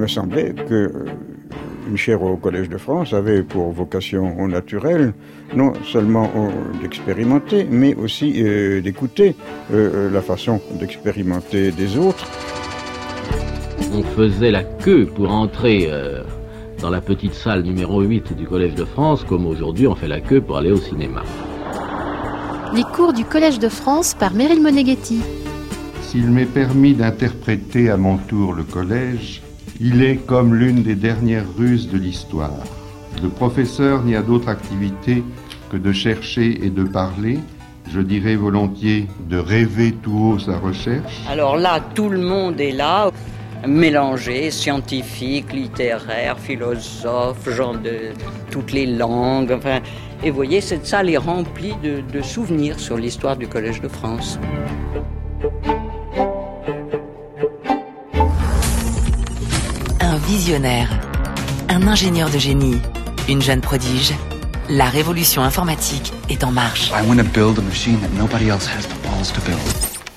me semblait que une chaire au Collège de France avait pour vocation naturelle non seulement d'expérimenter, mais aussi d'écouter la façon d'expérimenter des autres. On faisait la queue pour entrer dans la petite salle numéro 8 du Collège de France, comme aujourd'hui on fait la queue pour aller au cinéma. Les cours du Collège de France par Meryl Moneghetti. S'il m'est permis d'interpréter à mon tour le collège, il est comme l'une des dernières ruses de l'histoire. Le professeur n'y a d'autre activité que de chercher et de parler, je dirais volontiers de rêver tout haut sa recherche. Alors là, tout le monde est là, mélangé, scientifique, littéraire, philosophe, gens de toutes les langues, enfin... Et vous voyez, cette salle est remplie de souvenirs sur l'histoire du Collège de France. Un visionnaire, un ingénieur de génie, une jeune prodige. La révolution informatique est en marche. I want to build a machine that nobody else has the balls to build.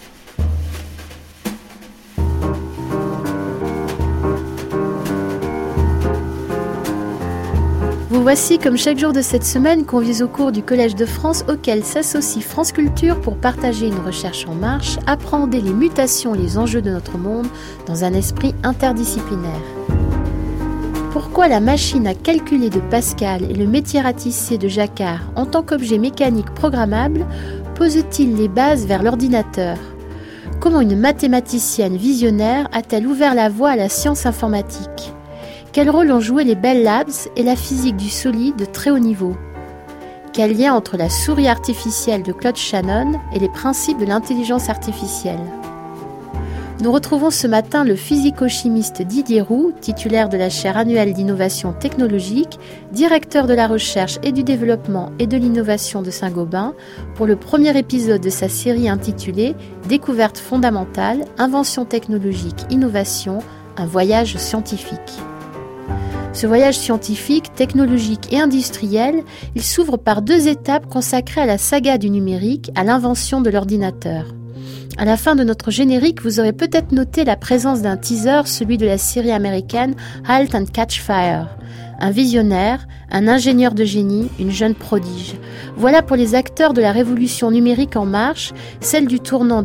Vous voici comme chaque jour de cette semaine conviés au cours du Collège de France auquel s'associe France Culture pour partager une recherche en marche, appréhender les mutations et les enjeux de notre monde dans un esprit interdisciplinaire. Pourquoi la machine à calculer de Pascal et le métier à tisser de Jacquard en tant qu'objet mécanique programmable posent-ils les bases vers l'ordinateur ? Comment une mathématicienne visionnaire a-t-elle ouvert la voie à la science informatique ? Quel rôle ont joué les Bell Labs et la physique du solide de très haut niveau ? Quel lien entre la souris artificielle de Claude Shannon et les principes de l'intelligence artificielle ? Nous retrouvons ce matin le physico-chimiste Didier Roux, titulaire de la chaire annuelle d'innovation technologique, directeur de la recherche et du développement et de l'innovation de Saint-Gobain, pour le premier épisode de sa série intitulée « Découverte fondamentale, invention technologique, innovation, un voyage scientifique ». Ce voyage scientifique, technologique et industriel, il s'ouvre par 2 étapes consacrées à la saga du numérique, à l'invention de l'ordinateur. À la fin de notre générique, vous aurez peut-être noté la présence d'un teaser, celui de la série américaine Halt and Catch Fire. Un visionnaire, un ingénieur de génie, une jeune prodige. Voilà pour les acteurs de la révolution numérique en marche, celle du tournant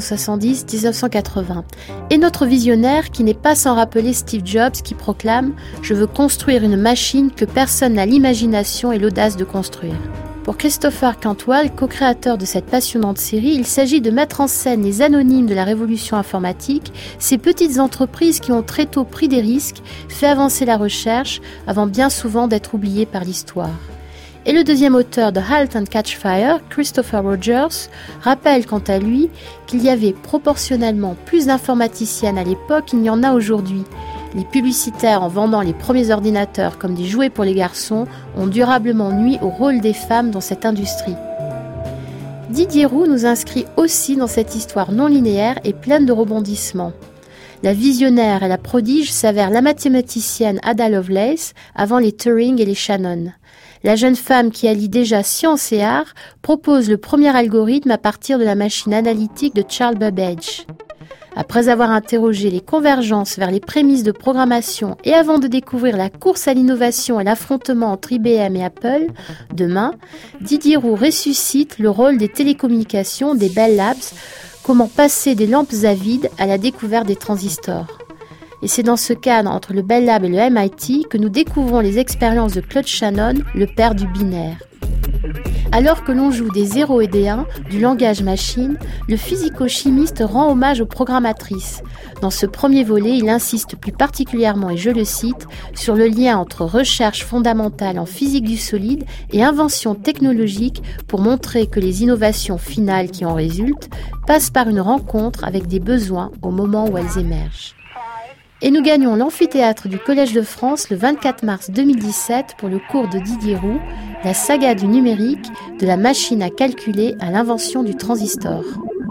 1970-1980. Et notre visionnaire qui n'est pas sans rappeler Steve Jobs qui proclame « Je veux construire une machine que personne n'a l'imagination et l'audace de construire ». Pour Christopher Cantwell, co-créateur de cette passionnante série, il s'agit de mettre en scène les anonymes de la révolution informatique, ces petites entreprises qui ont très tôt pris des risques, fait avancer la recherche, avant bien souvent d'être oubliées par l'histoire. Et le deuxième auteur de Halt and Catch Fire, Christopher Rogers, rappelle quant à lui qu'il y avait proportionnellement plus d'informaticiennes à l'époque qu'il n'y en a aujourd'hui. Les publicitaires, en vendant les premiers ordinateurs comme des jouets pour les garçons, ont durablement nui au rôle des femmes dans cette industrie. Didier Roux nous inscrit aussi dans cette histoire non linéaire et pleine de rebondissements. La visionnaire et la prodige s'avère la mathématicienne Ada Lovelace avant les Turing et les Shannon. La jeune femme qui allie déjà science et art propose le premier algorithme à partir de la machine analytique de Charles Babbage. Après avoir interrogé les convergences vers les prémices de programmation et avant de découvrir la course à l'innovation et l'affrontement entre IBM et Apple, demain, Didier Roux ressuscite le rôle des télécommunications des Bell Labs, comment passer des lampes à vide à la découverte des transistors. Et c'est dans ce cadre entre le Bell Lab et le MIT que nous découvrons les expériences de Claude Shannon, le père du binaire. Alors que l'on joue des 0 et des 1, du langage machine, le physico-chimiste rend hommage aux programmatrices. Dans ce premier volet, il insiste plus particulièrement, et je le cite, sur le lien entre recherche fondamentale en physique du solide et invention technologique pour montrer que les innovations finales qui en résultent passent par une rencontre avec des besoins au moment où elles émergent. Et nous gagnons l'amphithéâtre du Collège de France le 24 mars 2017 pour le cours de Didier Roux, la saga du numérique, de la machine à calculer à l'invention du transistor.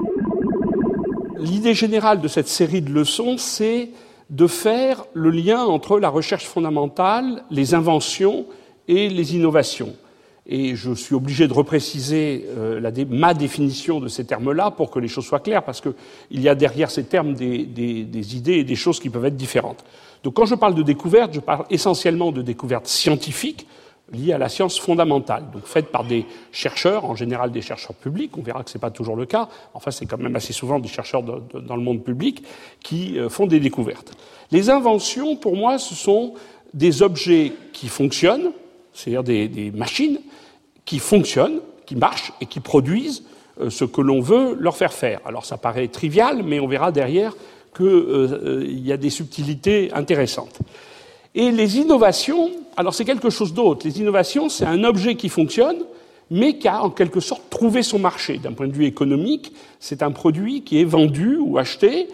L'idée générale de cette série de leçons, c'est de faire le lien entre la recherche fondamentale, les inventions et les innovations. Et je suis obligé de repréciser ma définition de ces termes-là pour que les choses soient claires, parce qu'il y a derrière ces termes des idées et des choses qui peuvent être différentes. Donc quand je parle de découverte, je parle essentiellement de découvertes scientifiques liées à la science fondamentale, donc faites par des chercheurs, en général des chercheurs publics, on verra que ce n'est pas toujours le cas, enfin c'est quand même assez souvent des chercheurs dans le monde public qui font des découvertes. Les inventions, pour moi, ce sont des objets qui fonctionnent, c'est-à-dire des machines qui fonctionnent, qui marchent et qui produisent ce que l'on veut leur faire faire. Alors ça paraît trivial, mais on verra derrière qu'il y a des subtilités intéressantes. Et les innovations, alors c'est quelque chose d'autre. Les innovations, c'est un objet qui fonctionne, mais qui a en quelque sorte trouvé son marché. D'un point de vue économique, c'est un produit qui est vendu ou acheté,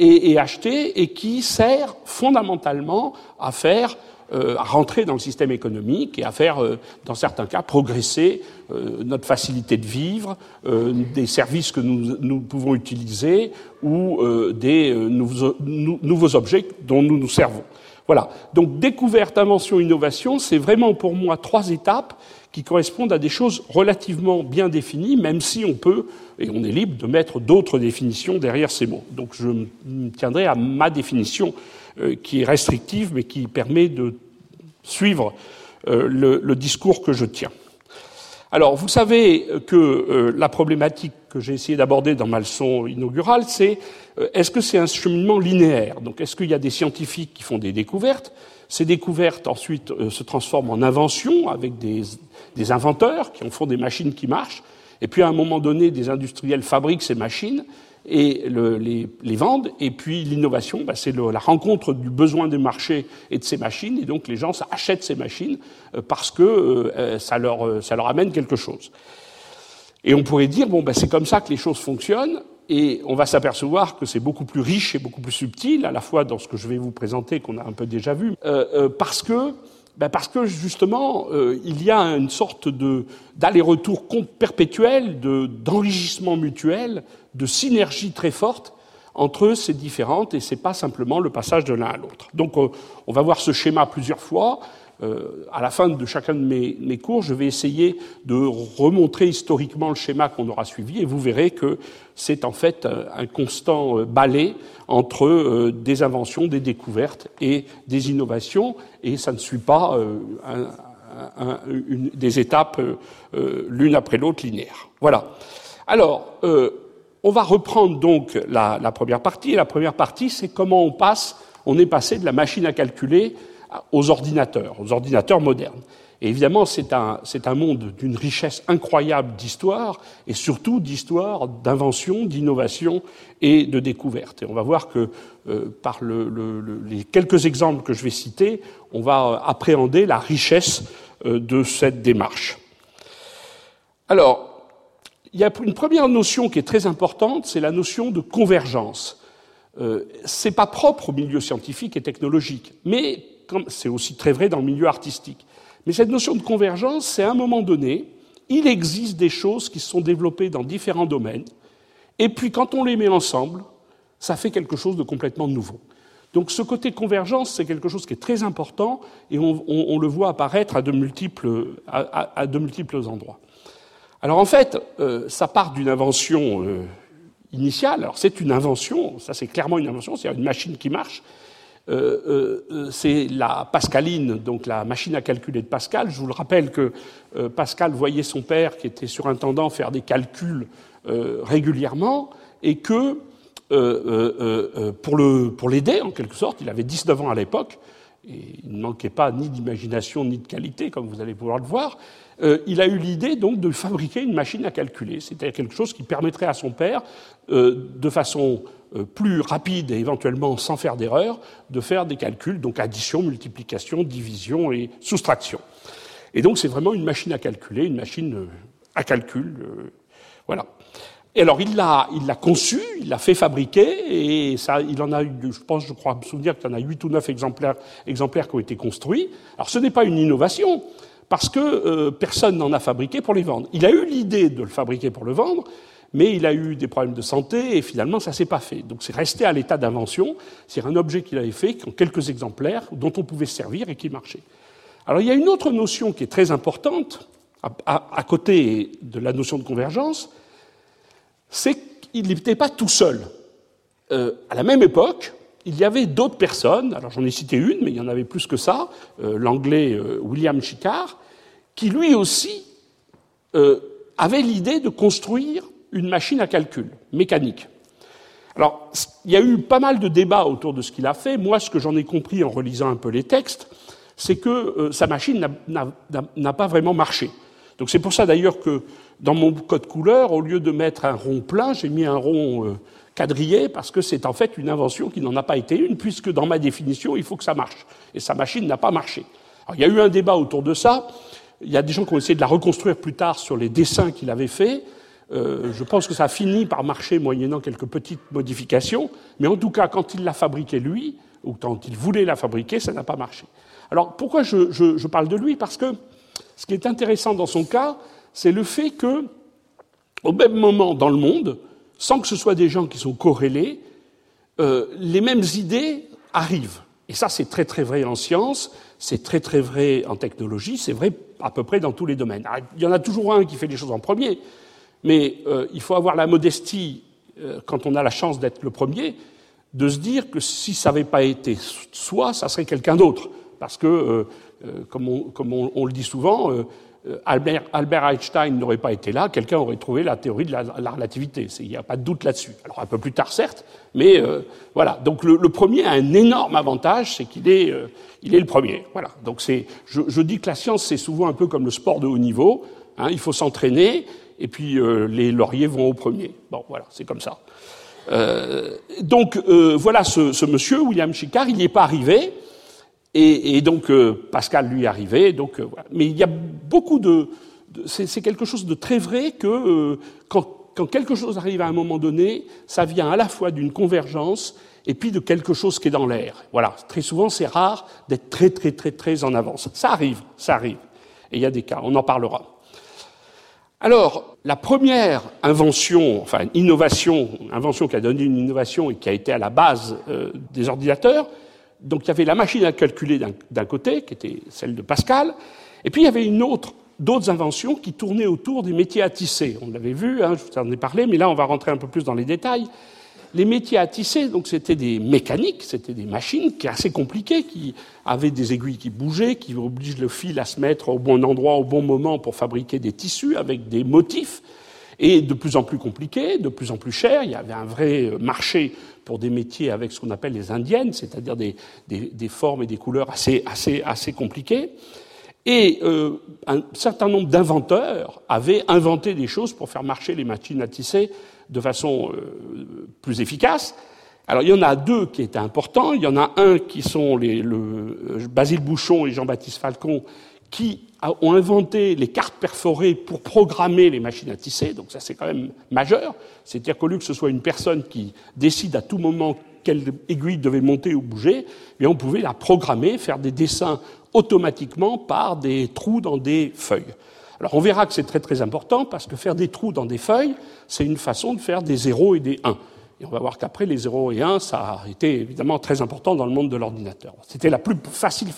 et qui sert fondamentalement à rentrer dans le système économique et à faire, dans certains cas, progresser notre facilité de vivre, des services que nous pouvons utiliser ou des nouveaux objets dont nous nous servons. Voilà. Donc, découverte, invention, innovation, c'est vraiment pour moi 3 étapes qui correspondent à des choses relativement bien définies, même si on peut, et on est libre de mettre d'autres définitions derrière ces mots. Donc, je me tiendrai à ma définition qui est restrictive, mais qui permet de suivre le discours que je tiens. Alors, vous savez que la problématique que j'ai essayé d'aborder dans ma leçon inaugurale, c'est est-ce que c'est un cheminement linéaire? Donc, est-ce qu'il y a des scientifiques qui font des découvertes? Ces découvertes, ensuite, se transforment en inventions avec des inventeurs qui en font des machines qui marchent. Et puis, à un moment donné, des industriels fabriquent ces machines et les vendent. Et puis, l'innovation, c'est la rencontre du besoin du marché et de ces machines. Et donc, les gens achètent ces machines parce que ça leur amène quelque chose. Et on pourrait dire, c'est comme ça que les choses fonctionnent. Et on va s'apercevoir que c'est beaucoup plus riche et beaucoup plus subtil, à la fois dans ce que je vais vous présenter, qu'on a un peu déjà vu, parce que justement, il y a une sorte d'aller-retour perpétuel, d'enrichissement mutuel, de synergie très forte entre ces différentes, et c'est pas simplement le passage de l'un à l'autre. Donc, on va voir ce schéma plusieurs fois. À la fin de chacun de mes cours, je vais essayer de remontrer historiquement le schéma qu'on aura suivi, et vous verrez que c'est en fait un constant balai entre des inventions, des découvertes et des innovations, et ça ne suit pas des étapes l'une après l'autre linéaires. Voilà. Alors, on va reprendre donc la première partie, et la première partie, c'est comment on est passé de la machine à calculer aux ordinateurs modernes. Et évidemment, c'est un monde d'une richesse incroyable d'histoire, et surtout d'histoire, d'invention, d'innovation et de découverte. Et on va voir que par les quelques exemples que je vais citer, on va appréhender la richesse de cette démarche. Alors, il y a une première notion qui est très importante, c'est la notion de convergence. C'est pas propre au milieu scientifique et technologique, mais c'est aussi très vrai dans le milieu artistique. Mais cette notion de convergence, c'est à un moment donné, il existe des choses qui se sont développées dans différents domaines, et puis quand on les met ensemble, ça fait quelque chose de complètement nouveau. Donc ce côté convergence, c'est quelque chose qui est très important, et on le voit apparaître à de multiples endroits. Alors en fait, ça part d'une invention initiale. Alors c'est une invention, ça c'est clairement une invention, c'est une machine qui marche. C'est la Pascaline, donc la machine à calculer de Pascal. Je vous le rappelle que Pascal voyait son père, qui était surintendant, faire des calculs régulièrement, et que pour l'aider, en quelque sorte, il avait 19 ans à l'époque, et il ne manquait pas ni d'imagination ni de qualité, comme vous allez pouvoir le voir, il a eu l'idée donc de fabriquer une machine à calculer. C'était quelque chose qui permettrait à son père, de façon plus rapide et éventuellement sans faire d'erreur, de faire des calculs, donc addition, multiplication, division et soustraction. Et donc c'est vraiment une machine à calculer, une machine à calcul, voilà. Et alors il l'a conçu, il l'a fait fabriquer, et ça, il en a eu, je crois me souvenir qu'il y en a 8 ou 9 exemplaires qui ont été construits. Alors ce n'est pas une innovation, parce que personne n'en a fabriqué pour les vendre. Il a eu l'idée de le fabriquer pour le vendre, mais il a eu des problèmes de santé, et finalement ça s'est pas fait. Donc c'est resté à l'état d'invention, c'est un objet qu'il avait fait, en quelques exemplaires, dont on pouvait se servir et qui marchait. Alors il y a une autre notion qui est très importante, à côté de la notion de convergence, c'est qu'il n'était pas tout seul. À la même époque, il y avait d'autres personnes, alors j'en ai cité une, mais il y en avait plus que ça, l'anglais William Shikar, qui lui aussi avait l'idée de construire une machine à calcul mécanique. Alors, il y a eu pas mal de débats autour de ce qu'il a fait. Moi, ce que j'en ai compris en relisant un peu les textes, c'est que sa machine n'a pas vraiment marché. Donc c'est pour ça d'ailleurs que dans mon code couleur, au lieu de mettre un rond plein, j'ai mis un rond quadrillé, parce que c'est en fait une invention qui n'en a pas été une, puisque dans ma définition, il faut que ça marche. Et sa machine n'a pas marché. Alors, il y a eu un débat autour de ça. Il y a des gens qui ont essayé de la reconstruire plus tard sur les dessins qu'il avait faits. Je pense que ça a fini par marcher moyennant quelques petites modifications, mais en tout cas, quand il l'a fabriquée lui, ou quand il voulait la fabriquer, ça n'a pas marché. Alors, pourquoi je parle de lui? Parce que ce qui est intéressant dans son cas, c'est le fait que, au même moment dans le monde, sans que ce soit des gens qui sont corrélés, les mêmes idées arrivent. Et ça, c'est très très vrai en science, c'est très très vrai en technologie, c'est vrai à peu près dans tous les domaines. Alors, il y en a toujours un qui fait les choses en premier, mais il faut avoir la modestie, quand on a la chance d'être le premier, de se dire que si ça n'avait pas été soi, ça serait quelqu'un d'autre. Parce que, comme on le dit souvent, Albert Einstein n'aurait pas été là, quelqu'un aurait trouvé la théorie de la relativité. Il n'y a pas de doute là-dessus. Alors un peu plus tard, certes, mais voilà. Donc le premier a un énorme avantage, c'est qu'il est le premier. Voilà. Donc je dis que la science, c'est souvent un peu comme le sport de haut niveau. Hein, il faut s'entraîner, et puis les lauriers vont au premier. Bon, voilà, c'est comme ça. Donc voilà ce monsieur, William Shikar, il n'y est pas arrivé. Et donc Pascal lui est arrivé. Donc voilà. Mais il y a beaucoup c'est quelque chose de très vrai que quand quelque chose arrive à un moment donné, ça vient à la fois d'une convergence et puis de quelque chose qui est dans l'air. Voilà. Très souvent, c'est rare d'être très très très très en avance. Ça arrive. Et il y a des cas. On en parlera. Alors, la première invention qui a donné une innovation et qui a été à la base des ordinateurs. Donc il y avait la machine à calculer d'un côté, qui était celle de Pascal, et puis il y avait d'autres inventions qui tournaient autour des métiers à tisser. On l'avait vu, je vous en ai parlé, mais là on va rentrer un peu plus dans les détails. Les métiers à tisser, donc c'était des mécaniques, c'était des machines qui assez compliquées, qui avaient des aiguilles qui bougeaient, qui obligent le fil à se mettre au bon endroit, au bon moment pour fabriquer des tissus avec des motifs, et de plus en plus compliqués, de plus en plus chers. Il y avait un vrai marché pour des métiers avec ce qu'on appelle les indiennes, c'est-à-dire des formes et des couleurs assez compliquées. Et un certain nombre d'inventeurs avaient inventé des choses pour faire marcher les machines à tisser de façon plus efficace. Alors il y en a deux qui étaient importants. Il y en a un qui sont Basile Bouchon et Jean-Baptiste Falcon, qui ont inventé les cartes perforées pour programmer les machines à tisser. Donc ça, c'est quand même majeur. C'est-à-dire qu'au lieu que ce soit une personne qui décide à tout moment quelle aiguille devait monter ou bouger, on pouvait la programmer, faire des dessins automatiquement par des trous dans des feuilles. Alors on verra que c'est très très important, parce que faire des trous dans des feuilles, c'est une façon de faire des 0 et des 1. Et on va voir qu'après, les 0 et 1, ça a été évidemment très important dans le monde de l'ordinateur. C'était la plus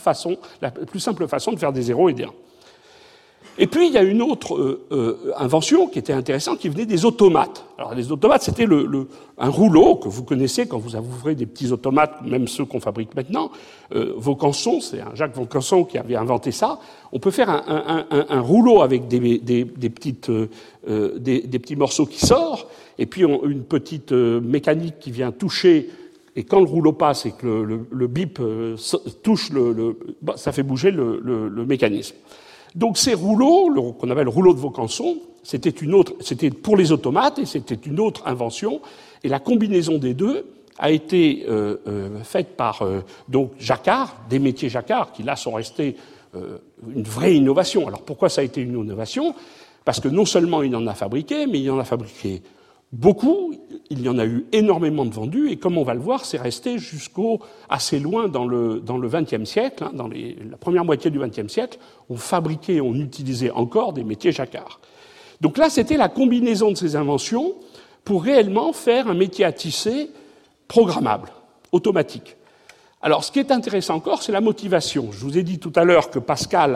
simple façon de faire des 0 et des 1. Et puis, il y a une autre invention qui était intéressante, qui venait des automates. Alors, les automates, c'était un rouleau que vous connaissez quand vous ouvrez des petits automates, même ceux qu'on fabrique maintenant. Vaucanson, c'est un Jacques Vaucanson qui avait inventé ça. On peut faire un rouleau avec des petits morceaux qui sortent, et puis une petite mécanique qui vient toucher, et quand le rouleau passe et que le bip touche ça fait bouger le mécanisme. Donc ces rouleaux, qu'on appelle rouleau de Vaucanson, c'était pour les automates, et c'était une autre invention, et la combinaison des deux a été faite par donc Jacquard, des métiers Jacquard, qui là sont restés une vraie innovation. Alors pourquoi ça a été une innovation? Parce que non seulement il en a fabriqué, mais il en a fabriqué beaucoup, il y en a eu énormément de vendus, et comme on va le voir, c'est resté assez loin dans le XXe siècle, dans la première moitié du XXe siècle, on fabriquait, on utilisait encore des métiers Jacquard. Donc là, c'était la combinaison de ces inventions pour réellement faire un métier à tisser programmable, automatique. Alors, ce qui est intéressant encore, c'est la motivation. Je vous ai dit tout à l'heure que Pascal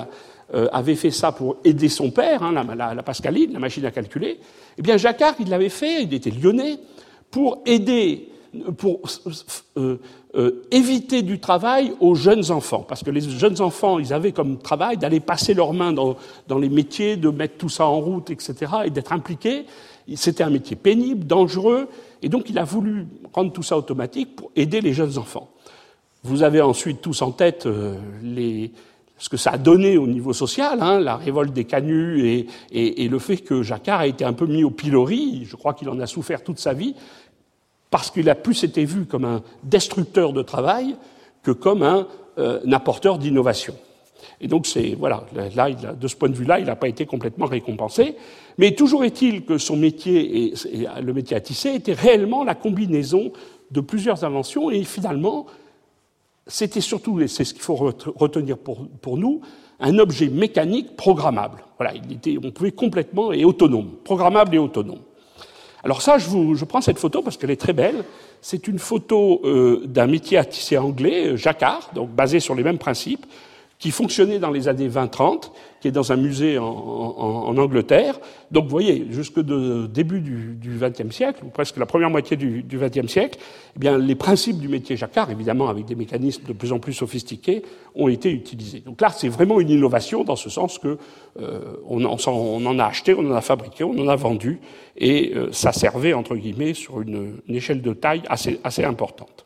avait fait ça pour aider son père, hein, la Pascaline, la machine à calculer, eh bien Jacquard, il l'avait fait, il était lyonnais, pour aider, pour éviter du travail aux jeunes enfants. Parce que les jeunes enfants, ils avaient comme travail d'aller passer leurs mains dans les métiers, de mettre tout ça en route, etc., et d'être impliqués. C'était un métier pénible, dangereux, et donc il a voulu rendre tout ça automatique pour aider les jeunes enfants. Vous avez ensuite tous en tête ce que ça a donné au niveau social, hein, la révolte des canuts et le fait que Jacquard a été un peu mis au pilori. Je crois qu'il en a souffert toute sa vie, parce qu'il a plus été vu comme un destructeur de travail que comme un apporteur d'innovation. Et donc, là, de ce point de vue-là, il n'a pas été complètement récompensé. Mais toujours est-il que son métier, et le métier à tisser, était réellement la combinaison de plusieurs inventions, et finalement, c'était surtout, et c'est ce qu'il faut retenir pour nous, un objet mécanique programmable. Voilà, on pouvait complètement, et autonome, programmable et autonome. Alors ça, je prends cette photo parce qu'elle est très belle. C'est une photo d'un métier à tisser anglais, Jacquard, donc basé sur les mêmes principes, qui fonctionnait dans les années 20-30, qui est dans un musée en Angleterre. Donc vous voyez, jusque début du XXe siècle, ou presque la première moitié du XXe siècle, eh bien, les principes du métier Jacquard, évidemment avec des mécanismes de plus en plus sophistiqués, ont été utilisés. Donc là, c'est vraiment une innovation dans ce sens que on en a acheté, on en a fabriqué, on en a vendu, et ça servait, entre guillemets, sur une échelle de taille assez importante.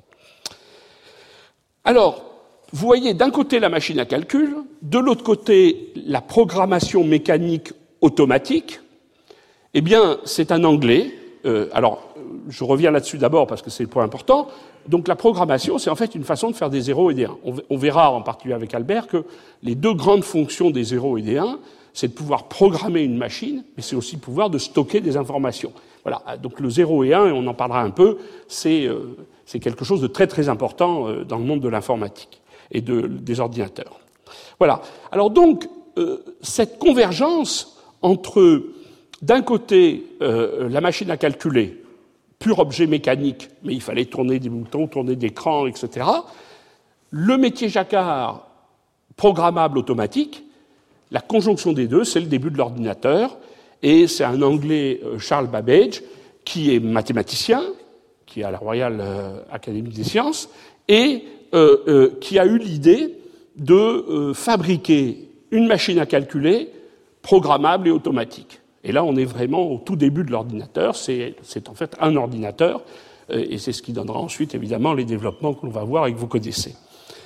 Alors, vous voyez d'un côté la machine à calcul, de l'autre côté la programmation mécanique automatique. Eh bien, c'est un anglais. Alors, je reviens là-dessus d'abord parce que c'est le point important. Donc, la programmation, c'est en fait une façon de faire des 0 et des 1. On verra, en particulier avec Albert, que les deux grandes fonctions des 0 et des 1, c'est de pouvoir programmer une machine, mais c'est aussi pouvoir de stocker des informations. Voilà. Donc, le 0 et 1, et on en parlera un peu, c'est quelque chose de très très important dans le monde de l'informatique et des ordinateurs. Voilà. Alors donc, cette convergence entre, d'un côté, la machine à calculer, pur objet mécanique, mais il fallait tourner des boutons, tourner des crans, etc., le métier Jacquard, programmable automatique, la conjonction des deux, c'est le début de l'ordinateur, et c'est un Anglais, Charles Babbage, qui est mathématicien, qui est à la Royal Academy des Sciences, et qui a eu l'idée de fabriquer une machine à calculer programmable et automatique. Et là, on est vraiment au tout début de l'ordinateur. C'est en fait un ordinateur, et c'est ce qui donnera ensuite, évidemment, les développements que l'on va voir et que vous connaissez.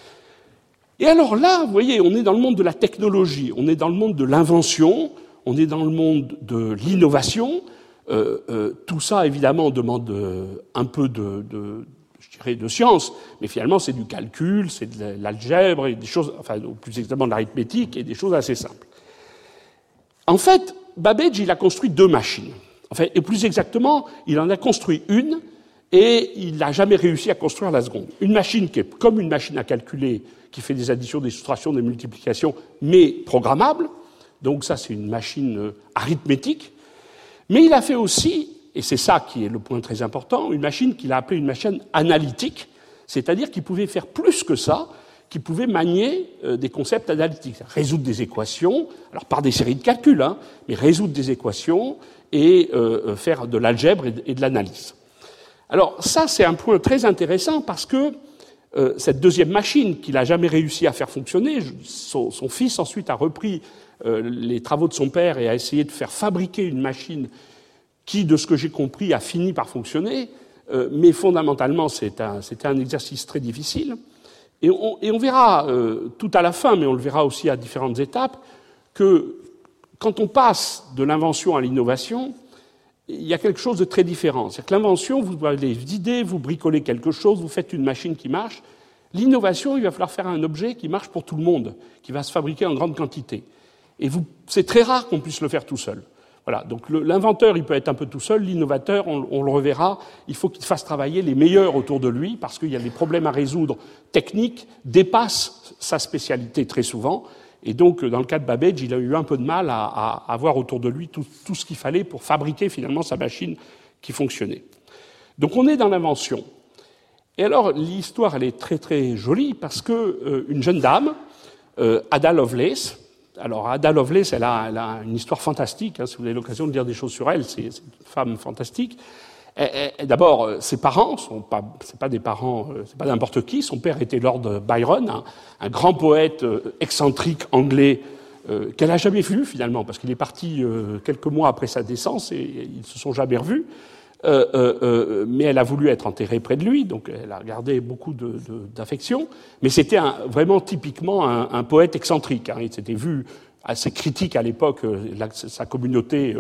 Et alors là, vous voyez, on est dans le monde de la technologie, on est dans le monde de l'invention, on est dans le monde de l'innovation. Tout ça, évidemment, demande un peu de science, mais finalement c'est du calcul, c'est de l'algèbre et des choses, enfin plus exactement de l'arithmétique et des choses assez simples. En fait, Babbage, il a construit deux machines. Enfin, et plus exactement, il en a construit une et il n'a jamais réussi à construire la seconde. Une machine qui est comme une machine à calculer, qui fait des additions, des soustractions, des multiplications, mais programmable. Donc ça, c'est une machine arithmétique. Mais il a fait aussi, et c'est ça qui est le point très important, une machine qu'il a appelée une machine analytique, c'est-à-dire qu'il pouvait faire plus que ça, qu'il pouvait manier des concepts analytiques, résoudre des équations, alors par des séries de calculs, hein, mais résoudre des équations et faire de l'algèbre et de l'analyse. Alors ça, c'est un point très intéressant parce que cette deuxième machine qu'il n'a jamais réussi à faire fonctionner, son fils ensuite a repris les travaux de son père et a essayé de faire fabriquer une machine qui, de ce que j'ai compris, a fini par fonctionner, mais fondamentalement, c'était un exercice très difficile. Et on verra tout à la fin, mais on le verra aussi à différentes étapes, que quand on passe de l'invention à l'innovation, il y a quelque chose de très différent. C'est-à-dire que l'invention, vous avez des idées, vous bricolez quelque chose, vous faites une machine qui marche. L'innovation, il va falloir faire un objet qui marche pour tout le monde, qui va se fabriquer en grande quantité. Et c'est très rare qu'on puisse le faire tout seul. Voilà. Donc l'inventeur, il peut être un peu tout seul. L'innovateur, on le reverra, il faut qu'il fasse travailler les meilleurs autour de lui, parce qu'il y a des problèmes à résoudre techniques, dépassent sa spécialité très souvent. Et donc, dans le cas de Babbage, il a eu un peu de mal à avoir autour de lui tout ce qu'il fallait pour fabriquer finalement sa machine qui fonctionnait. Donc on est dans l'invention. Et alors, l'histoire, elle est très très jolie, parce que une jeune dame, Ada Lovelace, Alors, Ada Lovelace, elle a une histoire fantastique. Hein, si vous avez l'occasion de lire des choses sur elle, c'est une femme fantastique. D'abord, ses parents c'est pas n'importe qui. Son père était Lord Byron, un grand poète excentrique anglais qu'elle n'a jamais vu finalement, parce qu'il est parti quelques mois après sa naissance et ils ne se sont jamais revus. Mais elle a voulu être enterrée près de lui, donc elle a gardé beaucoup d'affection. Mais c'était vraiment typiquement un poète excentrique. Hein. Il s'était vu assez critique à l'époque. Sa communauté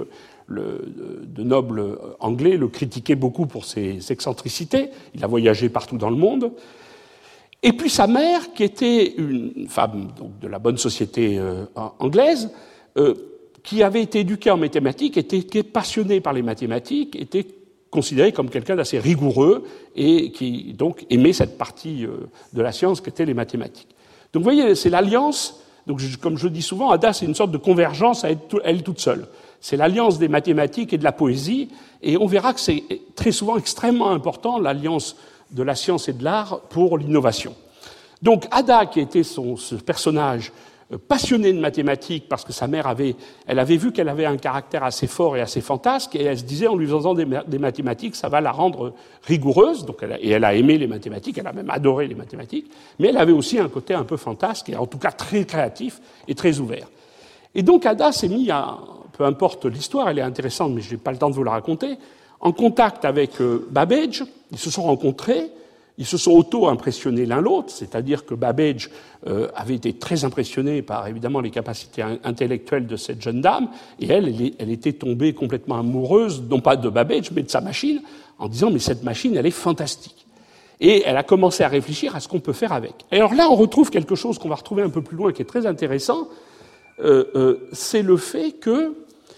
de nobles anglais le critiquait beaucoup pour ses excentricités. Il a voyagé partout dans le monde. Et puis sa mère, qui était une femme donc, de la bonne société anglaise, qui avait été éduquée en mathématiques, était passionnée par les mathématiques, était considéré comme quelqu'un d'assez rigoureux et qui donc aimait cette partie de la science qu'étaient les mathématiques. Donc vous voyez, c'est l'alliance, donc comme je dis souvent, Ada c'est une sorte de convergence à elle toute seule. C'est l'alliance des mathématiques et de la poésie, et on verra que c'est très souvent extrêmement important, l'alliance de la science et de l'art pour l'innovation. Donc Ada, qui était ce personnage passionnée de mathématiques parce que sa mère elle avait vu qu'elle avait un caractère assez fort et assez fantasque, et elle se disait en lui faisant des mathématiques, ça va la rendre rigoureuse. Donc elle a aimé les mathématiques, elle a même adoré les mathématiques, mais elle avait aussi un côté un peu fantasque et en tout cas très créatif et très ouvert. Et donc Ada s'est mis peu importe l'histoire, elle est intéressante, mais je n'ai pas le temps de vous la raconter, en contact avec Babbage. Ils se sont rencontrés. Ils se sont auto-impressionnés l'un l'autre, c'est-à-dire que Babbage avait été très impressionné par, évidemment, les capacités intellectuelles de cette jeune dame, et elle était tombée complètement amoureuse, non pas de Babbage, mais de sa machine, en disant « mais cette machine, elle est fantastique ». Et elle a commencé à réfléchir à ce qu'on peut faire avec. Et alors là, on retrouve quelque chose qu'on va retrouver un peu plus loin, qui est très intéressant, c'est le fait que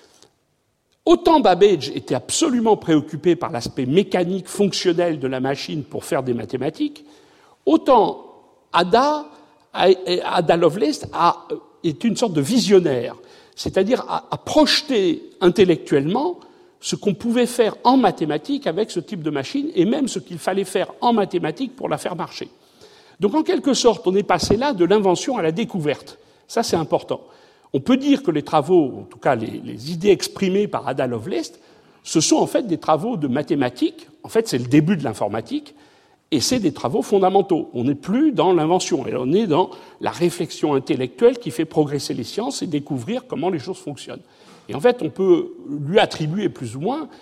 autant Babbage était absolument préoccupé par l'aspect mécanique, fonctionnel de la machine pour faire des mathématiques, autant Ada Lovelace est une sorte de visionnaire, c'est-à-dire a projeté intellectuellement ce qu'on pouvait faire en mathématiques avec ce type de machine, et même ce qu'il fallait faire en mathématiques pour la faire marcher. Donc en quelque sorte, on est passé là de l'invention à la découverte. Ça, c'est important. On peut dire que les travaux, en tout cas les idées exprimées par Ada Lovelace, ce sont en fait des travaux de mathématiques. En fait, c'est le début de l'informatique, et c'est des travaux fondamentaux. On n'est plus dans l'invention, on est dans la réflexion intellectuelle qui fait progresser les sciences et découvrir comment les choses fonctionnent. Et en fait, on peut lui attribuer plus ou moins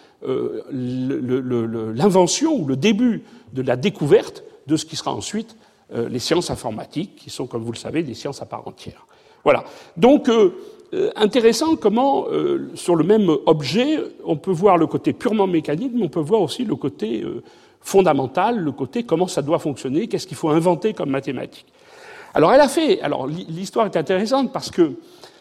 l'invention ou le début de la découverte de ce qui sera ensuite les sciences informatiques, qui sont, comme vous le savez, des sciences à part entière. Voilà. Donc, intéressant comment, sur le même objet, on peut voir le côté purement mécanique, mais on peut voir aussi le côté fondamental, le côté comment ça doit fonctionner, qu'est-ce qu'il faut inventer comme mathématiques. Alors, l'histoire est intéressante parce que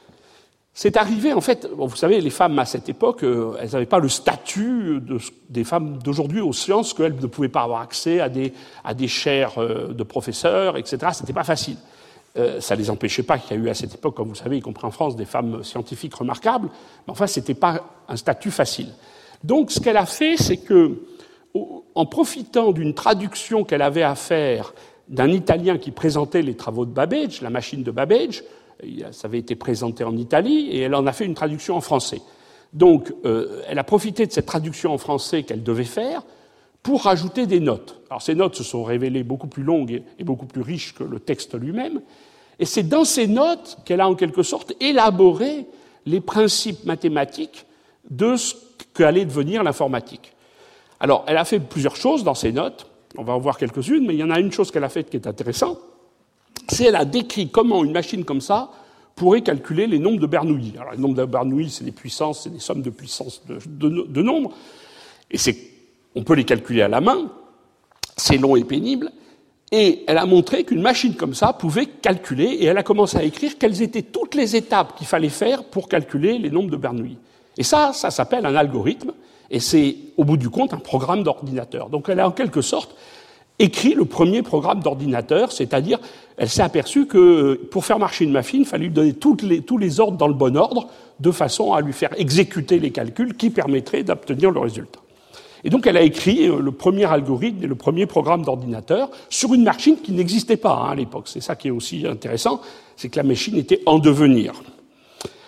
c'est arrivé, en fait, vous savez, les femmes à cette époque, elles n'avaient pas le statut des femmes d'aujourd'hui aux sciences, qu'elles ne pouvaient pas avoir accès à des chaires de professeurs, etc. C'était pas facile. Ça ne les empêchait pas qu'il y a eu à cette époque, comme vous savez, y compris en France, des femmes scientifiques remarquables, mais enfin, ce n'était pas un statut facile. Donc, ce qu'elle a fait, c'est que, en profitant d'une traduction qu'elle avait à faire d'un Italien qui présentait les travaux de Babbage, la machine de Babbage, ça avait été présenté en Italie, et elle en a fait une traduction en français. Donc, elle a profité de cette traduction en français qu'elle devait faire pour rajouter des notes. Alors, ces notes se sont révélées beaucoup plus longues et beaucoup plus riches que le texte lui-même, et c'est dans ces notes qu'elle a en quelque sorte élaboré les principes mathématiques de ce qu'allait devenir l'informatique. Alors, elle a fait plusieurs choses dans ces notes, on va en voir quelques-unes, mais il y en a une chose qu'elle a faite qui est intéressante, c'est qu'elle a décrit comment une machine comme ça pourrait calculer les nombres de Bernoulli. Alors, les nombres de Bernoulli, c'est des puissances, c'est des sommes de puissances de nombres, et on peut les calculer à la main, c'est long et pénible, et elle a montré qu'une machine comme ça pouvait calculer, et elle a commencé à écrire quelles étaient toutes les étapes qu'il fallait faire pour calculer les nombres de Bernoulli. Et ça s'appelle un algorithme, et c'est, au bout du compte, un programme d'ordinateur. Donc elle a en quelque sorte écrit le premier programme d'ordinateur, c'est-à-dire, elle s'est aperçue que pour faire marcher une machine, il fallait lui donner tous les ordres dans le bon ordre, de façon à lui faire exécuter les calculs qui permettraient d'obtenir le résultat. Et donc elle a écrit le premier algorithme et le premier programme d'ordinateur sur une machine qui n'existait pas à l'époque. C'est ça qui est aussi intéressant, c'est que la machine était en devenir.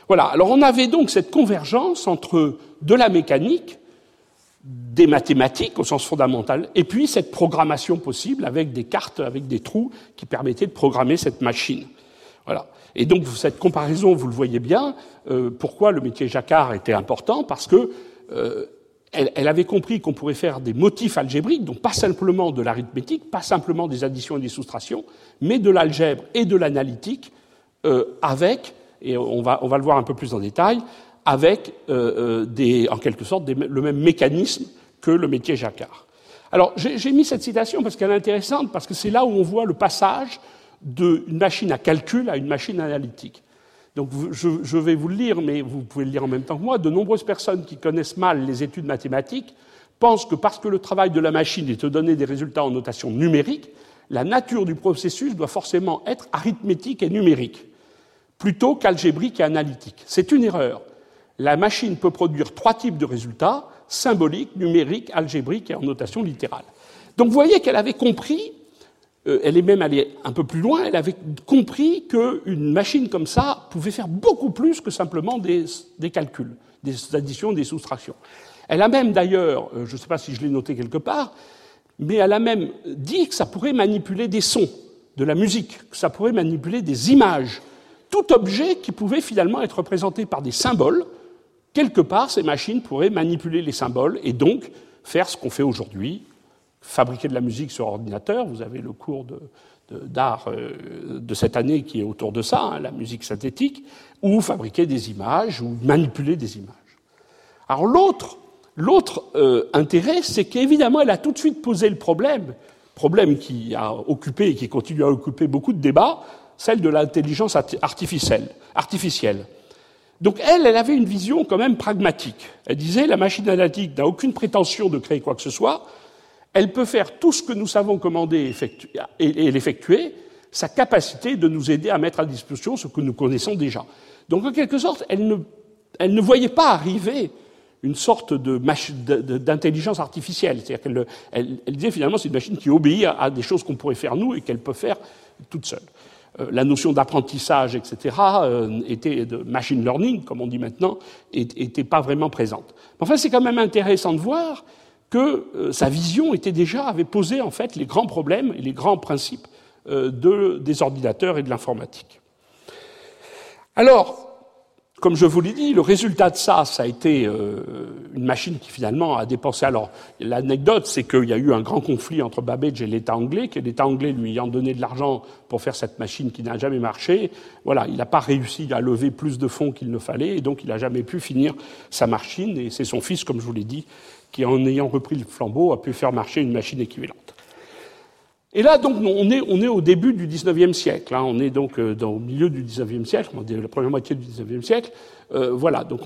Voilà, alors on avait donc cette convergence entre de la mécanique, des mathématiques au sens fondamental, et puis cette programmation possible avec des cartes, avec des trous qui permettaient de programmer cette machine. Voilà. Et donc cette comparaison, vous le voyez bien, pourquoi le métier Jacquard était important, parce que elle avait compris qu'on pourrait faire des motifs algébriques, donc pas simplement de l'arithmétique, pas simplement des additions et des soustractions, mais de l'algèbre et de l'analytique avec, et on va le voir un peu plus en détail, avec en quelque sorte le même mécanisme que le métier Jacquard. Alors j'ai mis cette citation parce qu'elle est intéressante, parce que c'est là où on voit le passage d'une machine à calcul à une machine analytique. Donc je vais vous le lire, mais vous pouvez le lire en même temps que moi. De nombreuses personnes qui connaissent mal les études mathématiques pensent que parce que le travail de la machine est de donner des résultats en notation numérique, la nature du processus doit forcément être arithmétique et numérique, plutôt qu'algébrique et analytique. C'est une erreur. La machine peut produire 3 types de résultats, symboliques, numériques, algébriques et en notation littérale. Donc vous voyez qu'elle avait compris, elle est même allée un peu plus loin, elle avait compris qu'une machine comme ça pouvait faire beaucoup plus que simplement des calculs, des additions, des soustractions. Elle a même d'ailleurs, je ne sais pas si je l'ai noté quelque part, mais elle a même dit que ça pourrait manipuler des sons, de la musique, que ça pourrait manipuler des images, tout objet qui pouvait finalement être représenté par des symboles. Quelque part, ces machines pourraient manipuler les symboles et donc faire ce qu'on fait aujourd'hui, fabriquer de la musique sur ordinateur. Vous avez le cours d'art de cette année qui est autour de ça, la musique synthétique, ou fabriquer des images, ou manipuler des images. Alors l'autre intérêt, c'est qu'évidemment, elle a tout de suite posé le problème qui a occupé et qui continue à occuper beaucoup de débats, celle de l'intelligence artificielle. Donc elle avait une vision quand même pragmatique. Elle disait, la machine analytique n'a aucune prétention de créer quoi que ce soit, elle peut faire tout ce que nous savons commander et l'effectuer, sa capacité de nous aider à mettre à disposition ce que nous connaissons déjà. Donc en quelque sorte, elle ne voyait pas arriver une sorte d'intelligence artificielle. C'est-à-dire qu'elle disait finalement c'est une machine qui obéit à des choses qu'on pourrait faire nous et qu'elle peut faire toute seule. La notion d'apprentissage, etc., était de machine learning, comme on dit maintenant, était pas vraiment présente. Enfin, c'est quand même intéressant de voir que sa vision avait posé en fait les grands problèmes et les grands principes des ordinateurs et de l'informatique. Alors, comme je vous l'ai dit, le résultat de ça a été une machine qui finalement a dépensé. Alors, l'anecdote, c'est qu'il y a eu un grand conflit entre Babbage et l'État anglais, que l'État anglais lui ayant donné de l'argent pour faire cette machine qui n'a jamais marché. Voilà, il n'a pas réussi à lever plus de fonds qu'il ne fallait, et donc il n'a jamais pu finir sa machine. Et c'est son fils, comme je vous l'ai dit, qui, en ayant repris le flambeau, a pu faire marcher une machine équivalente. Et là, donc, on est au début du XIXe siècle. On est donc au milieu du XIXe siècle, la première moitié du XIXe siècle. Voilà, donc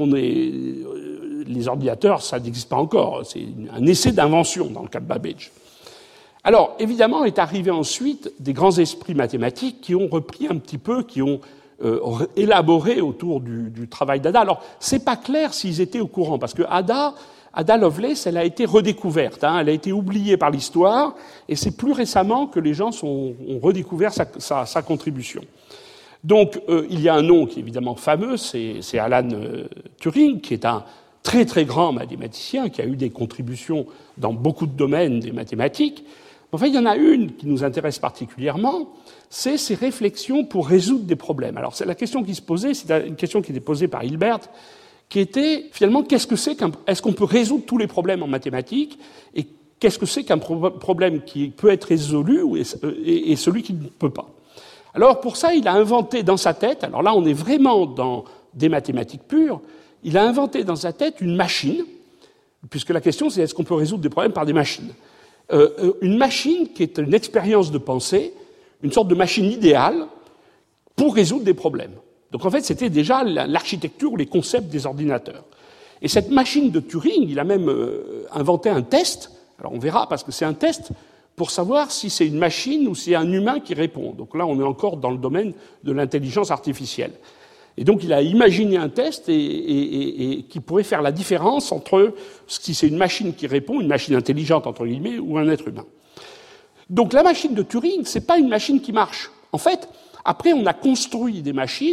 les ordinateurs, ça n'existe pas encore. C'est un essai d'invention dans le cas de Babbage. Alors, évidemment, est arrivé ensuite des grands esprits mathématiques qui ont repris un petit peu, qui ont élaboré autour du travail d'Ada. Alors, c'est pas clair s'ils étaient au courant, parce que Ada Lovelace, elle a été redécouverte, elle a été oubliée par l'histoire, et c'est plus récemment que les gens ont redécouvert sa contribution. Donc, il y a un nom qui est évidemment fameux, c'est Alan Turing, qui est un très très grand mathématicien, qui a eu des contributions dans beaucoup de domaines des mathématiques. Enfin, il y en a une qui nous intéresse particulièrement, c'est ses réflexions pour résoudre des problèmes. Alors, c'est la question qui se posait, c'est une question qui était posée par Hilbert, qui était finalement est-ce qu'on peut résoudre tous les problèmes en mathématiques, et qu'est-ce que c'est qu'un problème qui peut être résolu et celui qui ne peut pas. Alors pour ça, il a inventé dans sa tête, alors là on est vraiment dans des mathématiques pures, il a inventé dans sa tête une machine, puisque la question c'est est-ce qu'on peut résoudre des problèmes par des machines. Une machine qui est une expérience de pensée, une sorte de machine idéale pour résoudre des problèmes. Donc en fait, c'était déjà l'architecture ou les concepts des ordinateurs. Et cette machine de Turing, il a même inventé un test. Alors on verra, parce que c'est un test pour savoir si c'est une machine ou si c'est un humain qui répond. Donc là, on est encore dans le domaine de l'intelligence artificielle. Et donc il a imaginé un test et qui pourrait faire la différence entre si c'est une machine qui répond, une machine intelligente entre guillemets, ou un être humain. Donc la machine de Turing, c'est pas une machine qui marche. En fait, après, on a construit des machines,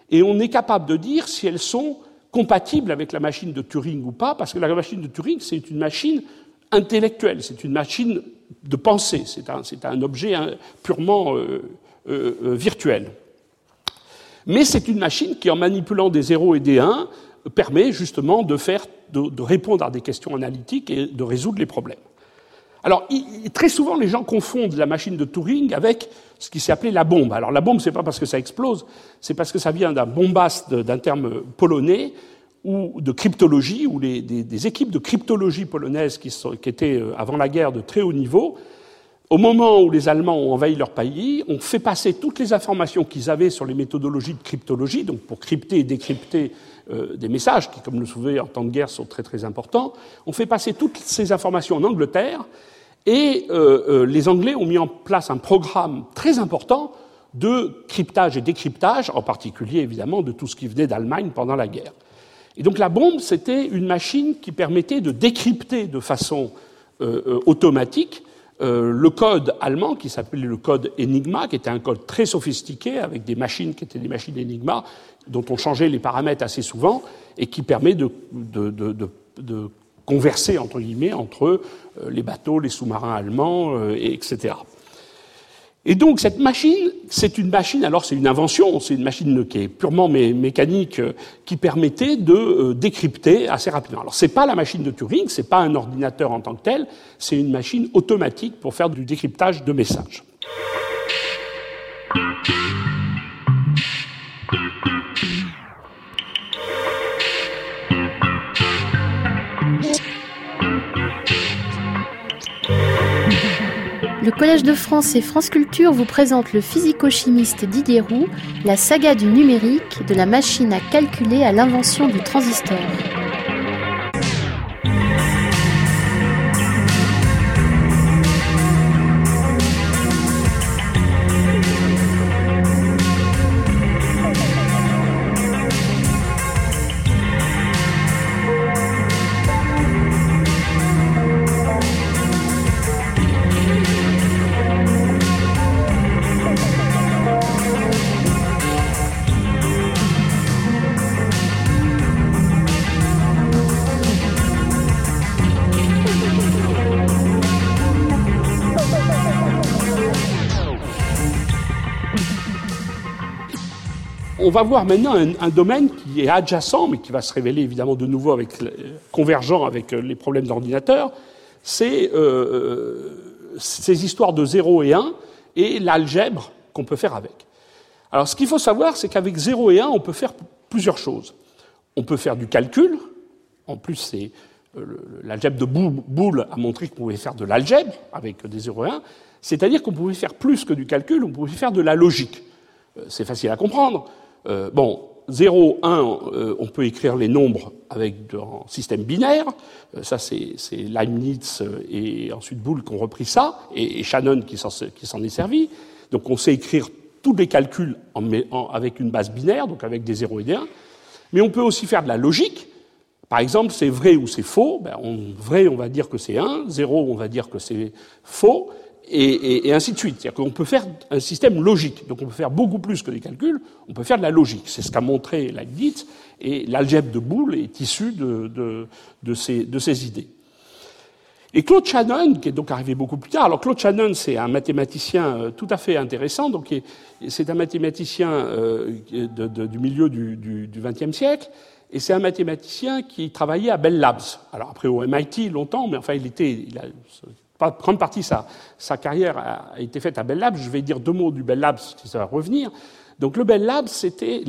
et on est capable de dire si elles sont compatibles avec la machine de Turing ou pas, parce que la machine de Turing, c'est une machine intellectuelle, c'est une machine de pensée, c'est un objet purement virtuel. Mais c'est une machine qui, en manipulant des 0 et des 1, permet justement de répondre à des questions analytiques et de résoudre les problèmes. Alors, très souvent, les gens confondent la machine de Turing avec ce qui s'est appelé la bombe. Alors, la bombe, c'est pas parce que ça explose, c'est parce que ça vient d'un bombast, d'un terme polonais, ou de cryptologie, où des équipes de cryptologie polonaises qui étaient, avant la guerre, de très haut niveau, au moment où les Allemands ont envahi leur pays, ont fait passer toutes les informations qu'ils avaient sur les méthodologies de cryptologie, donc pour crypter et décrypter des messages, qui, comme vous le savez, en temps de guerre, sont très très importants, ont fait passer toutes ces informations en Angleterre, et les Anglais ont mis en place un programme très important de cryptage et décryptage, en particulier, évidemment, de tout ce qui venait d'Allemagne pendant la guerre. Et donc la bombe, c'était une machine qui permettait de décrypter de façon automatique le code allemand, qui s'appelait le code Enigma, qui était un code très sophistiqué, avec des machines qui étaient des machines Enigma, dont on changeait les paramètres assez souvent, et qui permet de converser, entre guillemets, entre les bateaux, les sous-marins allemands, etc. Et donc cette machine, c'est une machine, alors c'est une invention, c'est une machine qui est purement mécanique, qui permettait de décrypter assez rapidement. Alors c'est pas la machine de Turing, c'est pas un ordinateur en tant que tel, c'est une machine automatique pour faire du décryptage de messages. Le Collège de France et France Culture vous présente le physico-chimiste Didier Roux, la saga du numérique, de la machine à calculer à l'invention du transistor. On va voir maintenant un domaine qui est adjacent, mais qui va se révéler évidemment de nouveau convergent avec les problèmes d'ordinateur, c'est ces histoires de 0 et 1 et l'algèbre qu'on peut faire avec. Alors ce qu'il faut savoir, c'est qu'avec 0 et 1, on peut faire plusieurs choses. On peut faire du calcul, en plus l'algèbre de Boole a montré qu'on pouvait faire de l'algèbre avec des 0 et 1, c'est-à-dire qu'on pouvait faire plus que du calcul, on pouvait faire de la logique. C'est facile à comprendre. 0, 1, on peut écrire les nombres avec un système binaire. Ça, c'est Leibniz et ensuite Boole qui ont repris ça, et Shannon qui s'en est servi. Donc on sait écrire tous les calculs avec une base binaire, donc avec des 0 et des 1. Mais on peut aussi faire de la logique. Par exemple, c'est vrai ou c'est faux. Vrai, on va dire que c'est 1. 0, on va dire que c'est faux. Et ainsi de suite. C'est-à-dire qu'on peut faire un système logique. Donc on peut faire beaucoup plus que des calculs, on peut faire de la logique. C'est ce qu'a montré Leibniz, et l'algèbre de Boole est issue de ces idées. Et Claude Shannon, qui est donc arrivé beaucoup plus tard, alors Claude Shannon, c'est un mathématicien tout à fait intéressant, donc c'est un mathématicien du milieu du XXe siècle, et c'est un mathématicien qui travaillait à Bell Labs. Alors après au MIT longtemps, mais enfin grande partie de sa carrière a été faite à Bell Labs. Je vais dire deux mots du Bell Labs, si ça va revenir. Donc les Bell Labs, c'était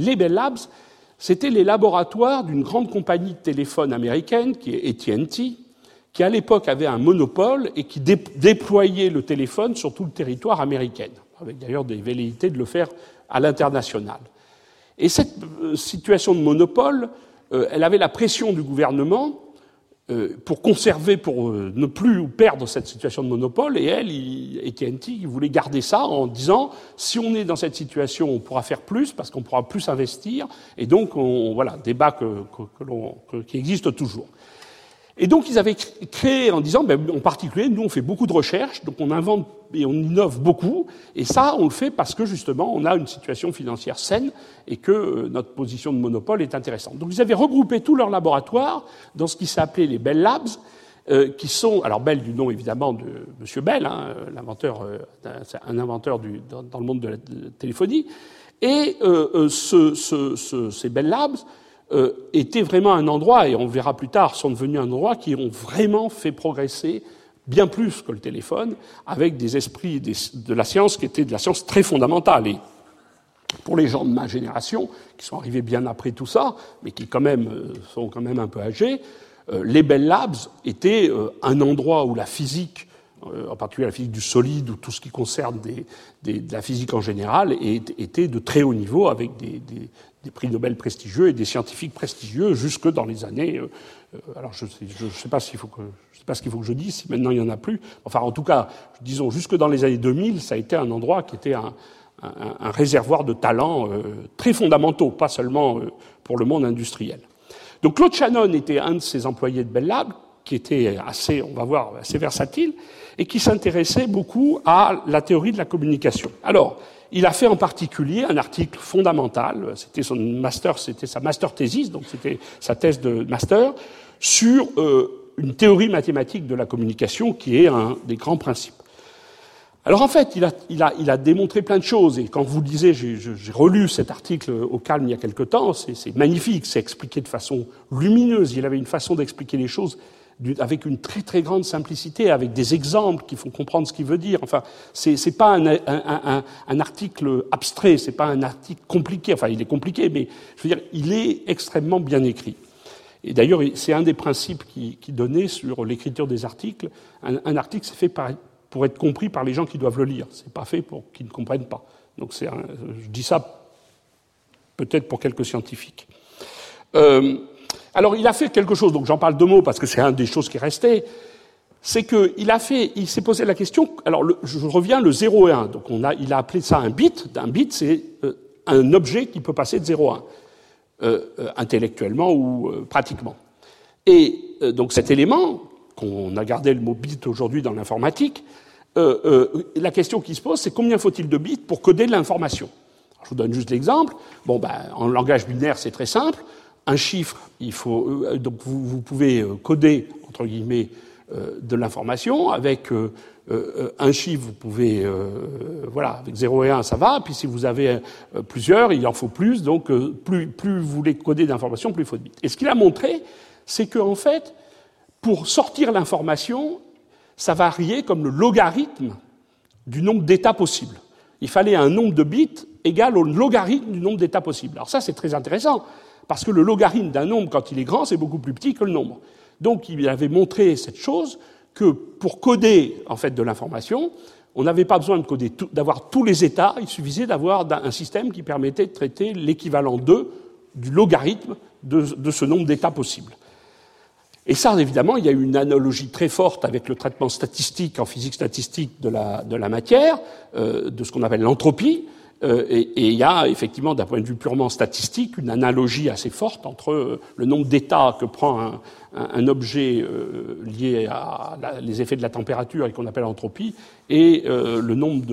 les laboratoires d'une grande compagnie de téléphone américaine, qui est AT&T, qui à l'époque avait un monopole et qui déployait le téléphone sur tout le territoire américain, avec d'ailleurs des velléités de le faire à l'international. Et cette situation de monopole, elle avait la pression du gouvernement pour conserver, pour ne plus perdre cette situation de monopole, et AT&T voulait garder ça en disant si on est dans cette situation, on pourra faire plus parce qu'on pourra plus investir, et donc voilà, débat qui existe toujours. Et donc, ils avaient créé en disant, en particulier, nous, on fait beaucoup de recherches, donc on invente et on innove beaucoup, et ça, on le fait parce que, justement, on a une situation financière saine et que notre position de monopole est intéressante. Donc, ils avaient regroupé tous leurs laboratoires dans ce qui s'appelait les Bell Labs, qui sont, alors Bell du nom, évidemment, de Monsieur Bell, l'inventeur, un inventeur dans le monde de la téléphonie, et ces Bell Labs étaient vraiment un endroit, et on verra plus tard, sont devenus un endroit qui ont vraiment fait progresser bien plus que le téléphone, avec des esprits de la science qui étaient de la science très fondamentale. Et pour les gens de ma génération, qui sont arrivés bien après tout ça, mais qui quand même sont quand même un peu âgés, les Bell Labs étaient un endroit où la physique, en particulier la physique du solide ou tout ce qui concerne de la physique en général, était de très haut niveau, avec des prix Nobel prestigieux et des scientifiques prestigieux jusque dans les années. Alors je sais pas ce qu'il faut que je dise, si maintenant il n'y en a plus. Enfin, en tout cas, disons jusque dans les années 2000, ça a été un endroit qui était un réservoir de talents très fondamentaux, pas seulement pour le monde industriel. Donc Claude Shannon était un de ces employés de Bell Labs, qui était assez, on va voir, assez versatile, et qui s'intéressait beaucoup à la théorie de la communication. Alors, il a fait en particulier un article fondamental, c'était son master, c'était sa master thesis, donc c'était sa thèse de master, sur une théorie mathématique de la communication qui est un des grands principes. Alors en fait, il a démontré plein de choses, et quand vous le lisez, j'ai relu cet article au calme il y a quelque temps, c'est magnifique, c'est expliqué de façon lumineuse, il avait une façon d'expliquer les choses avec une très très grande simplicité, avec des exemples qui font comprendre ce qu'il veut dire. Enfin, c'est pas un article abstrait, c'est pas un article compliqué. Enfin, il est compliqué, mais je veux dire, il est extrêmement bien écrit. Et d'ailleurs, c'est un des principes qui donnait sur l'écriture des articles. Un article, c'est fait pour être compris par les gens qui doivent le lire. C'est pas fait pour qu'ils ne comprennent pas. Donc, je dis ça peut-être pour quelques scientifiques. Alors, il a fait quelque chose, donc j'en parle 2 mots parce que c'est une des choses qui restait, c'est il s'est posé la question, alors je reviens, le 0 et 1, donc il a appelé ça un bit. Un bit, c'est un objet qui peut passer de 0 à 1, intellectuellement ou pratiquement. Et donc cet élément, qu'on a gardé le mot bit aujourd'hui dans l'informatique, la question qui se pose, c'est combien faut-il de bits pour coder de l'information? Je vous donne juste l'exemple. En langage binaire, c'est très simple. Un chiffre, donc vous pouvez coder, entre guillemets, de l'information. Avec un chiffre, vous pouvez, avec 0 et 1, ça va. Puis si vous avez plusieurs, il en faut plus. Donc plus vous voulez coder d'informations, plus il faut de bits. Et ce qu'il a montré, c'est qu'en fait, pour sortir l'information, ça variait comme le logarithme du nombre d'états possibles. Il fallait un nombre de bits égal au logarithme du nombre d'états possibles. Alors ça, c'est très intéressant. Parce que le logarithme d'un nombre, quand il est grand, c'est beaucoup plus petit que le nombre. Donc, il avait montré cette chose que pour coder, en fait, de l'information, on n'avait pas besoin d'avoir tous les états, il suffisait d'avoir un système qui permettait de traiter l'équivalent 2 du logarithme de ce nombre d'états possibles. Et ça, évidemment, il y a eu une analogie très forte avec le traitement statistique, en physique statistique, de la matière, de ce qu'on appelle l'entropie. Et il y a effectivement, d'un point de vue purement statistique, une analogie assez forte entre le nombre d'états que prend un objet lié à les effets de la température et qu'on appelle entropie, et le nombre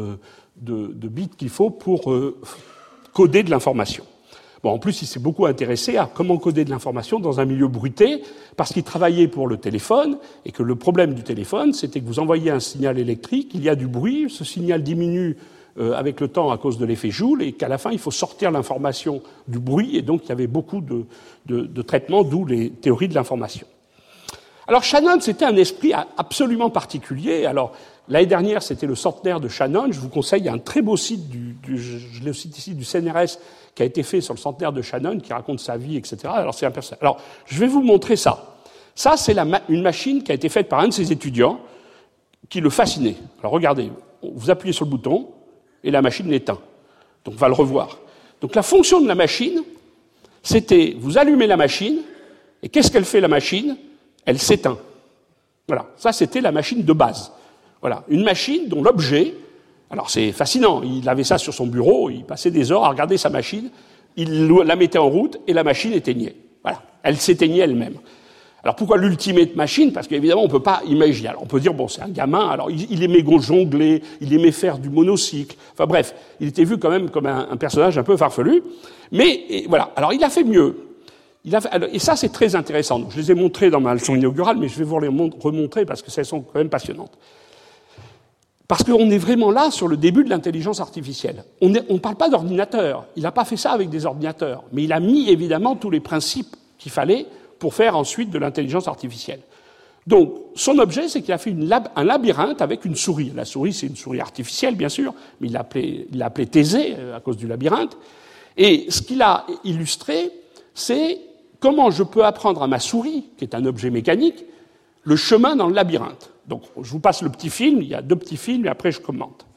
de bits qu'il faut pour coder de l'information. En plus, il s'est beaucoup intéressé à comment coder de l'information dans un milieu bruité, parce qu'il travaillait pour le téléphone, et que le problème du téléphone, c'était que vous envoyez un signal électrique, il y a du bruit, ce signal diminue avec le temps à cause de l'effet Joule, et qu'à la fin, il faut sortir l'information du bruit, et donc il y avait beaucoup de traitements, d'où les théories de l'information. Alors Shannon, c'était un esprit absolument particulier. Alors, l'année dernière, c'était le centenaire de Shannon. Je vous conseille, il y a un très beau site, je le cite ici, du CNRS, qui a été fait sur le centenaire de Shannon, qui raconte sa vie, etc. Alors, je vais vous montrer ça. Ça, c'est une machine qui a été faite par un de ses étudiants, qui le fascinait. Alors, regardez, vous appuyez sur le bouton, et la machine l'éteint. Donc, on va le revoir. Donc, la fonction de la machine, c'était, vous allumez la machine, et qu'est-ce qu'elle fait, la machine? Elle s'éteint. Voilà. Ça, c'était la machine de base. Voilà. Une machine dont l'objet, alors c'est fascinant, il avait ça sur son bureau, il passait des heures à regarder sa machine, il la mettait en route, et la machine éteignait. Voilà. Elle s'éteignait elle-même. Alors pourquoi l'ultimate machine? Parce qu'évidemment, on ne peut pas imaginer. Alors on peut dire, bon, c'est un gamin, alors il aimait jongler, il aimait faire du monocycle. Enfin bref, il était vu quand même comme un personnage un peu farfelu. Mais voilà, alors il a fait mieux. Et ça, c'est très intéressant. Donc, je les ai montrés dans ma leçon inaugurale, mais je vais vous les remontrer parce que elles sont quand même passionnantes. Parce qu'on est vraiment là sur le début de l'intelligence artificielle. On ne parle pas d'ordinateur. Il n'a pas fait ça avec des ordinateurs. Mais il a mis évidemment tous les principes qu'il fallait pour faire ensuite de l'intelligence artificielle. Donc, son objet, c'est qu'il a fait un labyrinthe avec une souris. La souris, c'est une souris artificielle, bien sûr, mais il l'a appelée Thésée à cause du labyrinthe. Et ce qu'il a illustré, c'est comment je peux apprendre à ma souris, qui est un objet mécanique, le chemin dans le labyrinthe. Donc, je vous passe le petit film, il y a 2 petits films, et après je commente.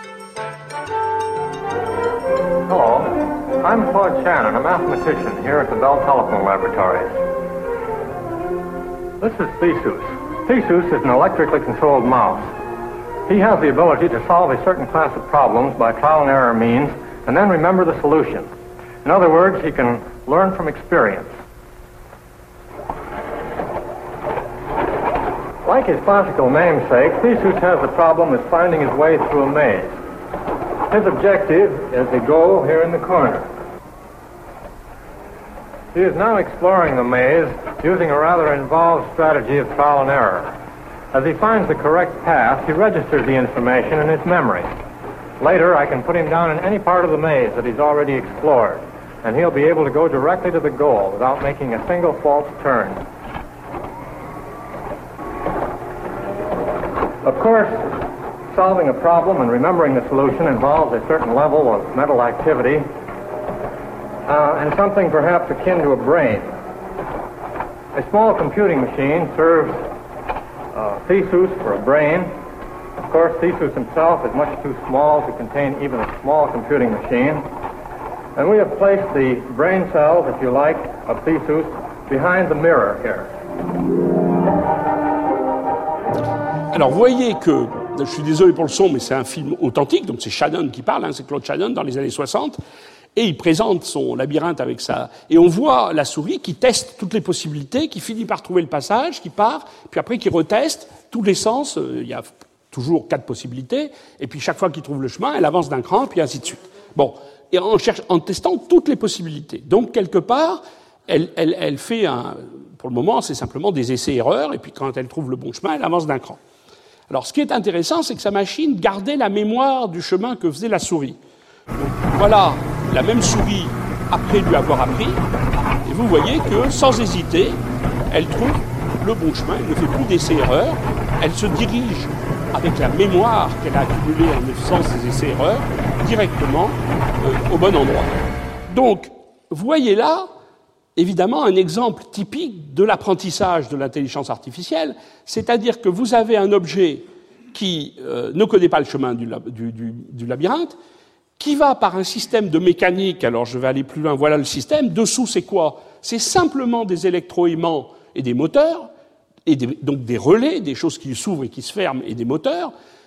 Hello, I'm Claude Shannon, a mathematician here at the Bell Telephone Laboratories. This is Theseus. Theseus is an electrically controlled mouse. He has the ability to solve a certain class of problems by trial and error means, and then remember the solution. In other words, he can learn from experience. Like his classical namesake, Theseus has the problem of finding his way through a maze. His objective is the goal here in the corner. He is now exploring the maze using a rather involved strategy of trial and error. As he finds the correct path, he registers the information in his memory. Later, I can put him down in any part of the maze that he's already explored, and he'll be able to go directly to the goal without making a single false turn. Of course, solving a problem and remembering the solution involves a certain level of mental activity and something perhaps akin to a brain. A small computing machine serves Theseus for a brain. Of course, Theseus himself is much too small to contain even a small computing machine. And we have placed the brain cells, if you like, of Theseus behind the mirror here. Alors, vous voyez que, je suis désolé pour le son, mais c'est un film authentique, donc c'est Shannon qui parle, c'est Claude Shannon dans les années 60, et il présente son labyrinthe avec ça. Et on voit la souris qui teste toutes les possibilités, qui finit par trouver le passage, qui part, puis après qui reteste tous les sens, il y a toujours 4 possibilités, et puis chaque fois qu'il trouve le chemin, elle avance d'un cran, puis ainsi de suite. Bon, et en testant toutes les possibilités. Donc, quelque part, elle fait pour le moment, c'est simplement des essais-erreurs, et puis quand elle trouve le bon chemin, elle avance d'un cran. Alors, ce qui est intéressant, c'est que sa machine gardait la mémoire du chemin que faisait la souris. Donc, voilà la même souris après lui avoir appris, et vous voyez que, sans hésiter, elle trouve le bon chemin, elle ne fait plus d'essais-erreurs, elle se dirige avec la mémoire qu'elle a accumulée en faisant ses essais-erreurs, directement au bon endroit. Donc, vous voyez là, évidemment, un exemple typique de l'apprentissage de l'intelligence artificielle, c'est-à-dire que vous avez un objet qui ne connaît pas le chemin du labyrinthe, qui va par un système de mécanique, alors je vais aller plus loin, voilà le système, dessous c'est quoi? C'est simplement des électroaimants et des moteurs, et donc des relais, des choses qui s'ouvrent et qui se ferment, et des moteurs,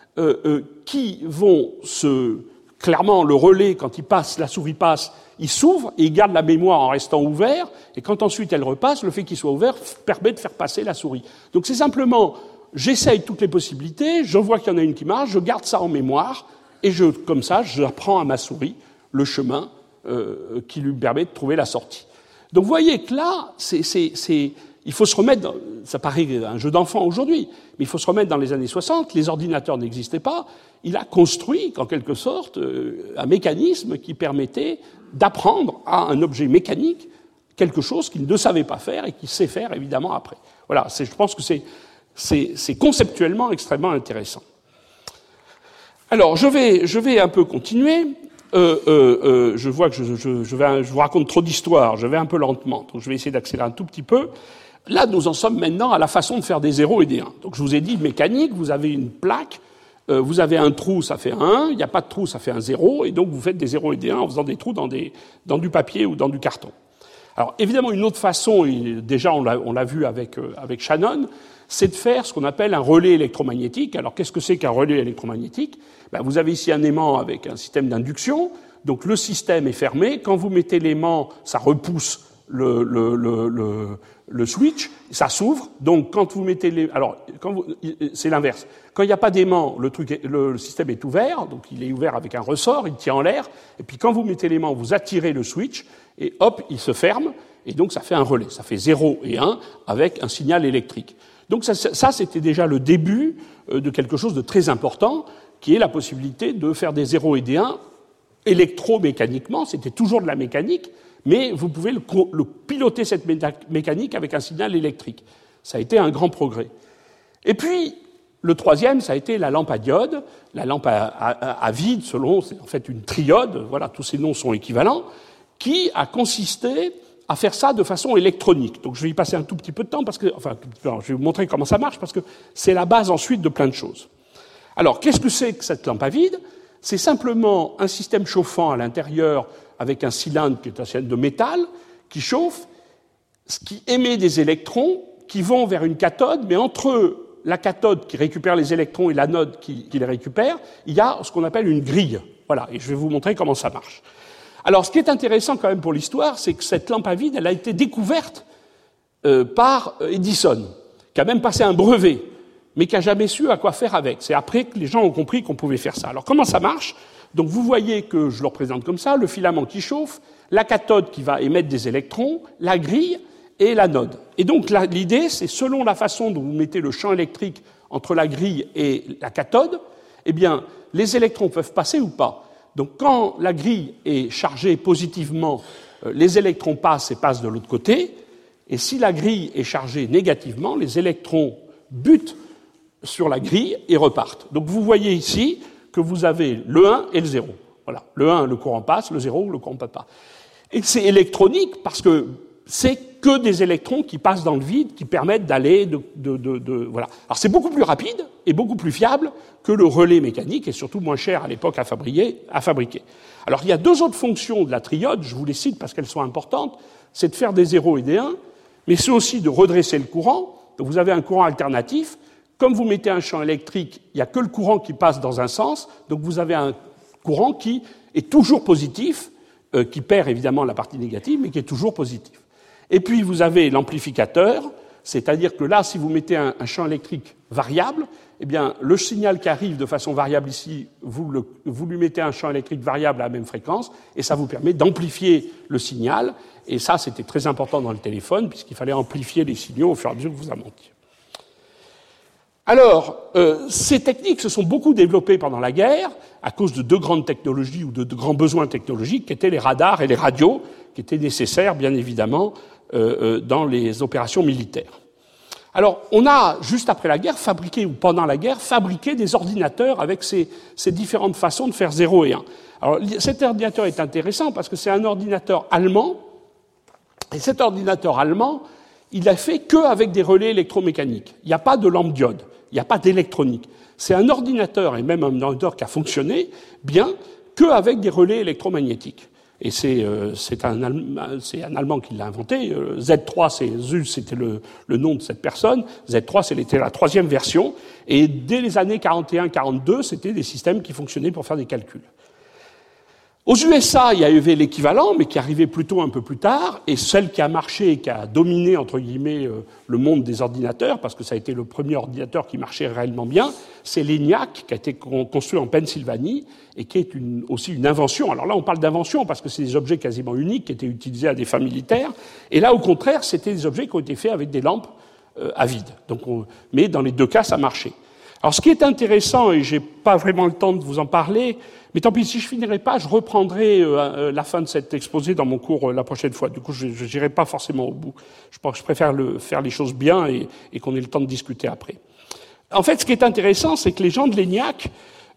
qui vont clairement, le relais, quand il passe, la souris passe, il s'ouvre et il garde la mémoire en restant ouvert, et quand ensuite elle repasse, le fait qu'il soit ouvert permet de faire passer la souris. Donc c'est simplement, j'essaye toutes les possibilités, je vois qu'il y en a une qui marche, je garde ça en mémoire, et comme ça, j'apprends à ma souris le chemin qui lui permet de trouver la sortie. Donc vous voyez que là, il faut se remettre, ça paraît un jeu d'enfant aujourd'hui, mais il faut se remettre dans les années 60, les ordinateurs n'existaient pas, il a construit, en quelque sorte, un mécanisme qui permettait d'apprendre à un objet mécanique quelque chose qu'il ne savait pas faire et qu'il sait faire, évidemment, après. Voilà, je pense que c'est conceptuellement extrêmement intéressant. Alors, je vais un peu continuer. Je vois que je vous raconte trop d'histoires, je vais un peu lentement, donc je vais essayer d'accélérer un tout petit peu. Là, nous en sommes maintenant à la façon de faire des 0 et des 1. Donc je vous ai dit, mécanique, vous avez une plaque, vous avez un trou, ça fait un 1, il n'y a pas de trou, ça fait un 0, et donc vous faites des 0 et des 1 en faisant des trous dans du papier ou dans du carton. Alors évidemment, une autre façon, et déjà on l'a vu avec Shannon, c'est de faire ce qu'on appelle un relais électromagnétique. Alors qu'est-ce que c'est qu'un relais électromagnétique? Vous avez ici un aimant avec un système d'induction, donc le système est fermé, quand vous mettez l'aimant, ça repousse le switch, ça s'ouvre. Donc quand vous mettez les... Alors, c'est l'inverse. Quand il n'y a pas d'aimant, le système est ouvert, donc il est ouvert avec un ressort, il tient en l'air, et puis quand vous mettez l'aimant, vous attirez le switch, et hop, il se ferme, et donc ça fait un relais. Ça fait 0 et 1 avec un signal électrique. Donc ça c'était déjà le début de quelque chose de très important, qui est la possibilité de faire des 0 et des 1 électromécaniquement. C'était toujours de la mécanique, mais vous pouvez le piloter, cette mécanique, avec un signal électrique. Ça a été un grand progrès. Et puis, le troisième, ça a été la lampe à diode, la lampe à vide, c'est en fait une triode, voilà, tous ces noms sont équivalents, qui a consisté à faire ça de façon électronique. Donc je vais y passer un tout petit peu de temps, je vais vous montrer comment ça marche, parce que c'est la base ensuite de plein de choses. Alors, qu'est-ce que c'est que cette lampe à vide ? C'est simplement un système chauffant à l'intérieur avec un cylindre qui est un cylindre de métal qui chauffe, ce qui émet des électrons qui vont vers une cathode, mais entre la cathode qui récupère les électrons et l'anode qui les récupère, il y a ce qu'on appelle une grille. Voilà, et je vais vous montrer comment ça marche. Alors, ce qui est intéressant quand même pour l'histoire, c'est que cette lampe à vide, elle a été découverte par Edison, qui a même passé un brevet, mais qui n'a jamais su à quoi faire avec. C'est après que les gens ont compris qu'on pouvait faire ça. Alors, comment ça marche ? Donc, vous voyez que je le représente comme ça, le filament qui chauffe, la cathode qui va émettre des électrons, la grille et l'anode. Et donc, l'idée, c'est selon la façon dont vous mettez le champ électrique entre la grille et la cathode, eh bien, les électrons peuvent passer ou pas. Donc, quand la grille est chargée positivement, les électrons passent et passent de l'autre côté. Et si la grille est chargée négativement, les électrons butent sur la grille et repartent. Donc, vous voyez ici que vous avez le 1 et le 0. Voilà. Le 1, le courant passe, le 0, le courant ne passe pas. Et c'est électronique parce que c'est que des électrons qui passent dans le vide, qui permettent d'aller voilà. Alors c'est beaucoup plus rapide et beaucoup plus fiable que le relais mécanique et surtout moins cher à l'époque à fabriquer. Alors il y a deux autres fonctions de la triode, je vous les cite parce qu'elles sont importantes, c'est de faire des 0 et des 1, mais c'est aussi de redresser le courant. Donc vous avez un courant alternatif. Comme vous mettez un champ électrique, il n'y a que le courant qui passe dans un sens, donc vous avez un courant qui est toujours positif, qui perd évidemment la partie négative, mais qui est toujours positif. Et puis vous avez l'amplificateur, c'est-à-dire que là, si vous mettez un champ électrique variable, eh bien, le signal qui arrive de façon variable ici, vous lui mettez un champ électrique variable à la même fréquence, et ça vous permet d'amplifier le signal. Et ça, c'était très important dans le téléphone, puisqu'il fallait amplifier les signaux au fur et à mesure que vous en montiez. Alors, ces techniques se sont beaucoup développées pendant la guerre à cause de deux grandes technologies ou de grands besoins technologiques qui étaient les radars et les radios, qui étaient nécessaires, bien évidemment, dans les opérations militaires. Alors, on a, juste après la guerre, fabriqué, ou pendant la guerre, fabriqué des ordinateurs avec ces différentes façons de faire 0 et 1. Alors, cet ordinateur est intéressant parce que c'est un ordinateur allemand, et cet ordinateur allemand, il a fait qu'avec des relais électromécaniques. Il n'y a pas de lampe diode. Il n'y a pas d'électronique. C'est un ordinateur, et même un ordinateur qui a fonctionné bien, qu'avec des relais électromagnétiques. Et c'est un Allemand qui l'a inventé. Z3, c'était le nom de cette personne. Z3, c'était la troisième version. Et dès les années 41-42, c'était des systèmes qui fonctionnaient pour faire des calculs. Aux USA, il y avait l'équivalent, mais qui arrivait plutôt un peu plus tard, et celle qui a marché et qui a dominé, entre guillemets, le monde des ordinateurs, parce que ça a été le premier ordinateur qui marchait réellement bien, c'est l'ENIAC, qui a été construit en Pennsylvanie, et qui est aussi une invention. Alors là, on parle d'invention, parce que c'est des objets quasiment uniques qui étaient utilisés à des fins militaires, et là, au contraire, c'était des objets qui ont été faits avec des lampes à vide. Donc, mais dans les deux cas, ça marchait. Alors, ce qui est intéressant, et j'ai pas vraiment le temps de vous en parler, mais tant pis, si je finirai pas, je reprendrai la fin de cet exposé dans mon cours la prochaine fois. Du coup, je n'irai pas forcément au bout. Je pense que je préfère faire les choses bien et qu'on ait le temps de discuter après. En fait, ce qui est intéressant, c'est que les gens de l'ENIAC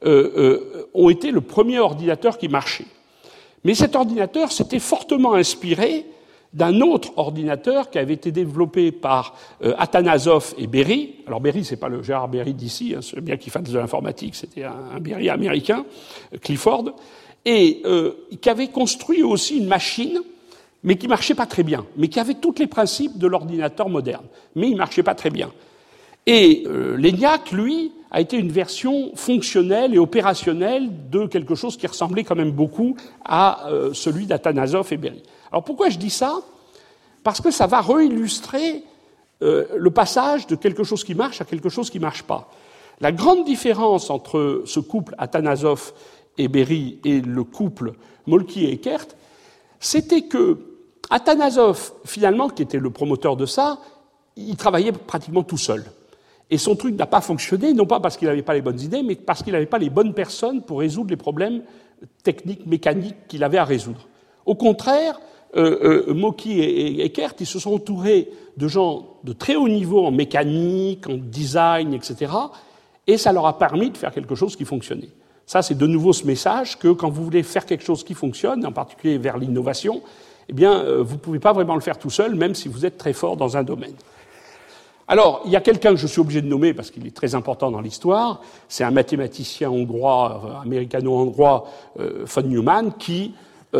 ont été le premier ordinateur qui marchait. Mais cet ordinateur s'était fortement inspiré d'un autre ordinateur qui avait été développé par Atanasoff et Berry. Alors Berry, c'est pas le Gérard Berry d'ici, hein, c'est bien qu'il fasse de l'informatique, c'était un Berry américain, Clifford, et qui avait construit aussi une machine, mais qui marchait pas très bien, mais qui avait tous les principes de l'ordinateur moderne, mais il marchait pas très bien. Et l'ENIAC, lui, a été une version fonctionnelle et opérationnelle de quelque chose qui ressemblait quand même beaucoup à celui d'Atanasoff et Berry. Alors pourquoi je dis ça ? parce que ça va réillustrer le passage de quelque chose qui marche à quelque chose qui ne marche pas. La grande différence entre ce couple Atanasoff et Berry et le couple Moltke et Eckert, c'était que Atanasoff, finalement, qui était le promoteur de ça, il travaillait pratiquement tout seul. Et son truc n'a pas fonctionné, non pas parce qu'il n'avait pas les bonnes idées, mais parce qu'il n'avait pas les bonnes personnes pour résoudre les problèmes techniques, mécaniques qu'il avait à résoudre. Au contraire, Moltke et Eckert, ils se sont entourés de gens de très haut niveau en mécanique, en design, etc., et ça leur a permis de faire quelque chose qui fonctionnait. Ça, c'est de nouveau ce message que quand vous voulez faire quelque chose qui fonctionne, en particulier vers l'innovation, eh bien, vous ne pouvez pas vraiment le faire tout seul, même si vous êtes très fort dans un domaine. Alors, il y a quelqu'un que je suis obligé de nommer parce qu'il est très important dans l'histoire, c'est un mathématicien hongrois, américano-hongrois, von Neumann, qui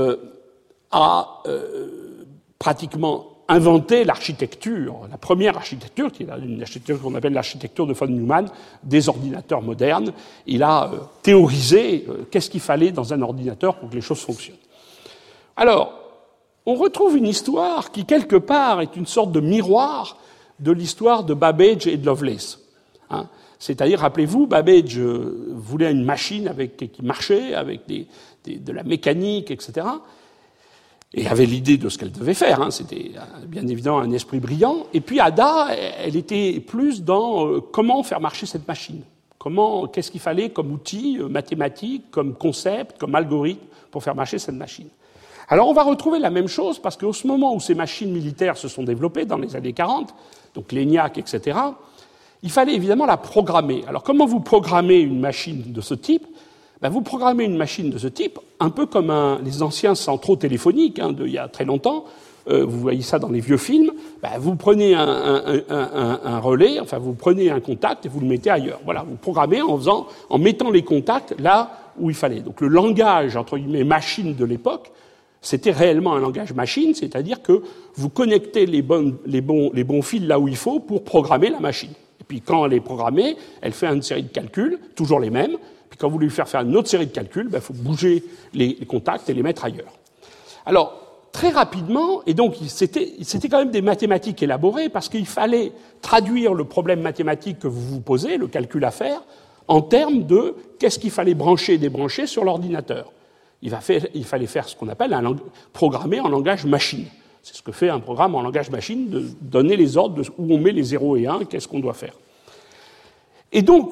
a pratiquement inventé l'architecture, la première architecture, qui est une architecture qu'on appelle l'architecture de von Neumann, des ordinateurs modernes. Il a théorisé qu'est-ce qu'il fallait dans un ordinateur pour que les choses fonctionnent. Alors, on retrouve une histoire qui, quelque part, est une sorte de miroir de l'histoire de Babbage et de Lovelace. C'est-à-dire, rappelez-vous, Babbage voulait une machine qui marchait, avec de la mécanique, etc., et avait l'idée de ce qu'elle devait faire. C'était bien évidemment un esprit brillant. Et puis Ada, elle était plus dans comment faire marcher cette machine. Qu'est-ce qu'il fallait comme outil mathématique, comme concept, comme algorithme pour faire marcher cette machine. Alors on va retrouver la même chose parce qu'au moment où ces machines militaires se sont développées, dans les années 40, donc l'ENIAC, etc., il fallait évidemment la programmer. Alors comment vous programmez une machine de ce type ? Vous programmez une machine de ce type, un peu comme les anciens centraux téléphoniques d'il y a très longtemps. Vous voyez ça dans les vieux films. Vous prenez un relais, enfin vous prenez un contact et vous le mettez ailleurs. Voilà, vous programmez en mettant les contacts là où il fallait. Donc le langage entre guillemets machine de l'époque, c'était réellement un langage machine, c'est-à-dire que vous connectez les bons fils là où il faut pour programmer la machine. Et puis quand elle est programmée, elle fait une série de calculs, toujours les mêmes. Puis quand vous voulez faire une autre série de calculs, il faut bouger les contacts et les mettre ailleurs. Alors, très rapidement, et donc c'était quand même des mathématiques élaborées, parce qu'il fallait traduire le problème mathématique que vous vous posez, le calcul à faire, en termes de qu'est-ce qu'il fallait brancher et débrancher sur l'ordinateur. Il fallait faire ce qu'on appelle programmer en langage machine. C'est ce que fait un programme en langage machine, de donner les ordres de où on met les 0 et 1, qu'est-ce qu'on doit faire. Et donc,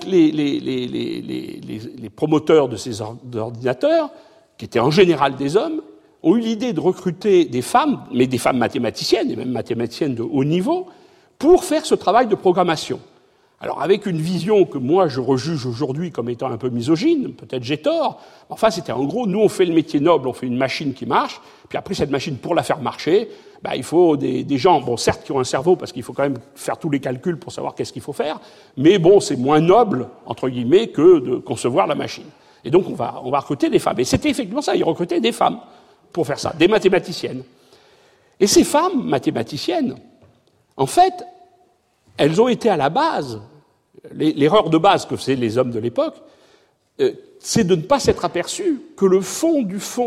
les promoteurs de ces ordinateurs, qui étaient en général des hommes, ont eu l'idée de recruter des femmes, mais des femmes mathématiciennes, et même mathématiciennes de haut niveau, pour faire ce travail de programmation. Alors, avec une vision que moi, je rejuge aujourd'hui comme étant un peu misogyne, peut-être j'ai tort, enfin, c'était en gros, nous, on fait le métier noble, on fait une machine qui marche, puis après, cette machine, pour la faire marcher, il faut des gens, certes, qui ont un cerveau, parce qu'il faut quand même faire tous les calculs pour savoir qu'est-ce qu'il faut faire, mais c'est moins noble, entre guillemets, que de concevoir la machine. Et donc, on va recruter des femmes. Et c'était effectivement ça, ils recrutaient des femmes pour faire ça, des mathématiciennes. Et ces femmes mathématiciennes, en fait, elles ont été à la base, l'erreur de base que faisaient les hommes de l'époque, c'est de ne pas s'être aperçu que le fond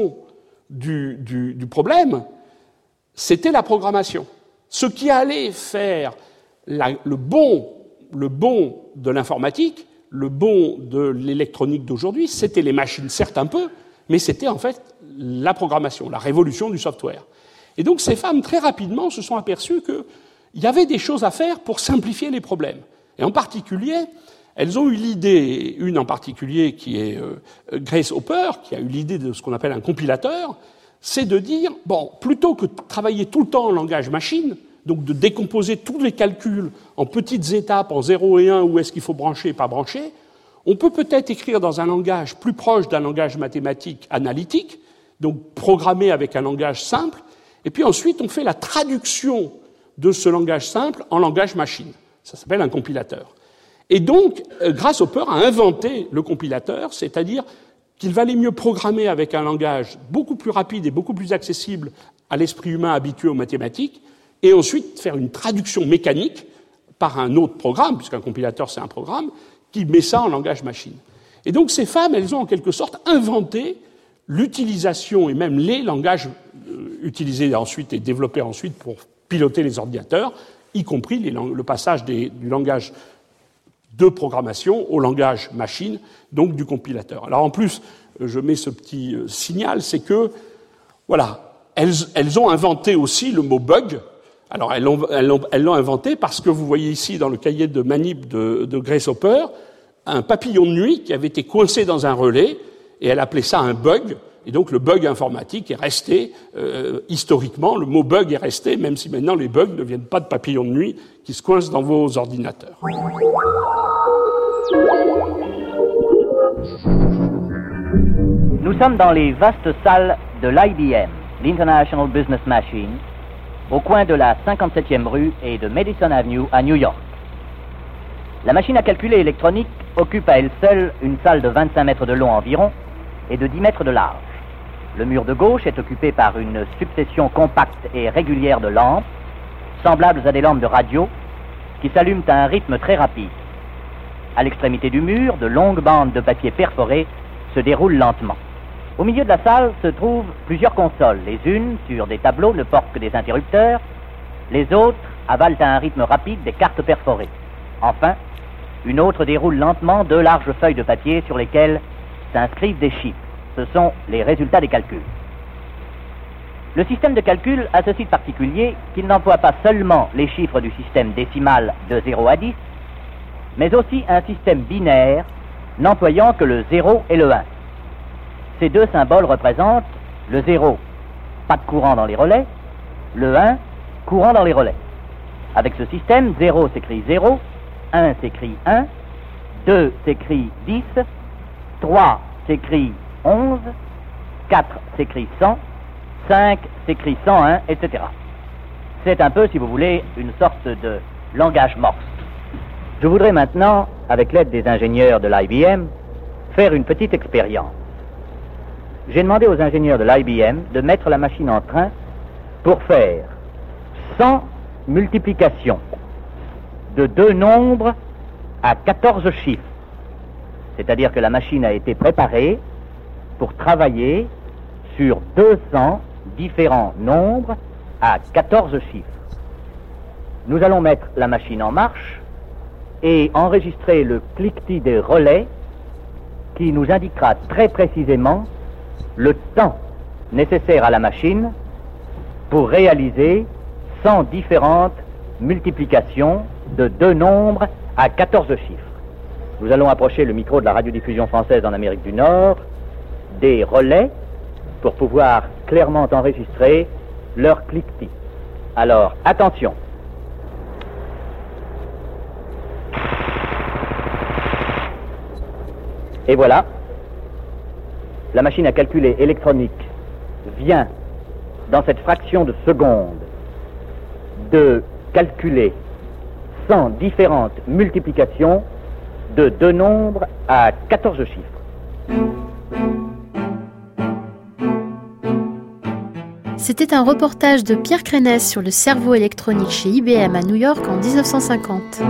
du problème, c'était la programmation. Ce qui allait faire le bon de l'informatique, le bon de l'électronique d'aujourd'hui, c'était les machines, certes un peu, mais c'était en fait la programmation, la révolution du software. Et donc ces femmes, très rapidement, se sont aperçues qu'il y avait des choses à faire pour simplifier les problèmes. Et en particulier, elles ont eu l'idée, une en particulier qui est Grace Hopper, qui a eu l'idée de ce qu'on appelle un compilateur, c'est de dire, plutôt que de travailler tout le temps en langage machine, donc de décomposer tous les calculs en petites étapes, en 0 et 1, où est-ce qu'il faut brancher et pas brancher, on peut peut-être écrire dans un langage plus proche d'un langage mathématique analytique, donc programmé avec un langage simple, et puis ensuite on fait la traduction de ce langage simple en langage machine. Ça s'appelle un compilateur. Et donc, Grace Hopper a inventé le compilateur, c'est-à-dire qu'il valait mieux programmer avec un langage beaucoup plus rapide et beaucoup plus accessible à l'esprit humain habitué aux mathématiques, et ensuite faire une traduction mécanique par un autre programme, puisqu'un compilateur c'est un programme, qui met ça en langage machine. Et donc ces femmes, elles ont en quelque sorte inventé l'utilisation et même les langages utilisés ensuite et développés ensuite pour piloter les ordinateurs, y compris le passage du langage de programmation au langage machine, donc du compilateur. Alors en plus, je mets ce petit signal, c'est que, voilà, elles ont inventé aussi le mot bug. Alors elles l'ont inventé parce que vous voyez ici dans le cahier de manip de Grace Hopper un papillon de nuit qui avait été coincé dans un relais, et elle appelait ça un bug. Et donc le bug informatique est resté, historiquement, le mot bug est resté, même si maintenant les bugs ne viennent pas de papillons de nuit qui se coincent dans vos ordinateurs. Nous sommes dans les vastes salles de l'IBM, l'International Business Machine, au coin de la 57e rue et de Madison Avenue à New York. La machine à calculer électronique occupe à elle seule une salle de 25 mètres de long environ et de 10 mètres de large. Le mur de gauche est occupé par une succession compacte et régulière de lampes, semblables à des lampes de radio, qui s'allument à un rythme très rapide. À l'extrémité du mur, de longues bandes de papier perforé se déroulent lentement. Au milieu de la salle se trouvent plusieurs consoles. Les unes, sur des tableaux, ne portent que des interrupteurs. Les autres avalent à un rythme rapide des cartes perforées. Enfin, une autre déroule lentement deux larges feuilles de papier sur lesquelles s'inscrivent des chiffres. Ce sont les résultats des calculs. Le système de calcul a ceci de particulier qu'il n'emploie pas seulement les chiffres du système décimal de 0 à 10, mais aussi un système binaire n'employant que le 0 et le 1. Ces deux symboles représentent le 0, pas de courant dans les relais, le 1, courant dans les relais. Avec ce système, 0 s'écrit 0, 1 s'écrit 1, 2 s'écrit 10, 3 s'écrit 11, 4 s'écrit 100, 5 s'écrit 101, etc. C'est un peu, si vous voulez, une sorte de langage morse. Je voudrais maintenant, avec l'aide des ingénieurs de l'IBM, faire une petite expérience. J'ai demandé aux ingénieurs de l'IBM de mettre la machine en train pour faire 100 multiplications de deux nombres à 14 chiffres. C'est-à-dire que la machine a été préparée pour travailler sur 200 différents nombres à 14 chiffres. Nous allons mettre la machine en marche et enregistrer le cliquetis des relais qui nous indiquera très précisément le temps nécessaire à la machine pour réaliser 100 différentes multiplications de deux nombres à 14 chiffres. Nous allons approcher le micro de la radiodiffusion française en Amérique du Nord des relais pour pouvoir clairement enregistrer leur cliquetis. Alors, attention. Et voilà, la machine à calculer électronique vient, dans cette fraction de seconde, de calculer 100 différentes multiplications de deux nombres à 14 chiffres. C'était un reportage de Pierre Crénès sur le cerveau électronique chez IBM à New York en 1950.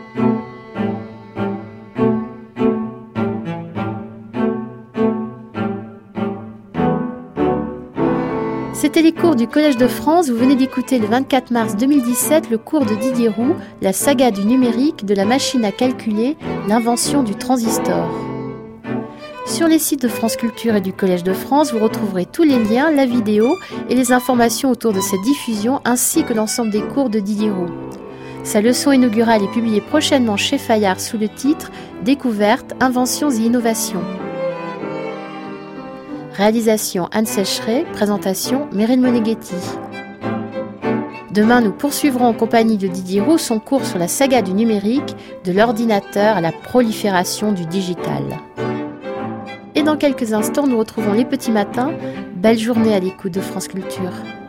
C'était les cours du Collège de France. Vous venez d'écouter le 24 mars 2017 le cours de Didier Roux, la saga du numérique, de la machine à calculer, l'invention du transistor. Sur les sites de France Culture et du Collège de France, vous retrouverez tous les liens, la vidéo et les informations autour de cette diffusion, ainsi que l'ensemble des cours de Didier Roux. Sa leçon inaugurale est publiée prochainement chez Fayard sous le titre « Découvertes, inventions et innovations ». Réalisation Anne Sécheret, présentation Meryl Moneghetti. Demain, nous poursuivrons en compagnie de Didier Roux son cours sur la saga du numérique, de l'ordinateur à la prolifération du digital. Et dans quelques instants, nous retrouvons les petits matins. Belle journée à l'écoute de France Culture.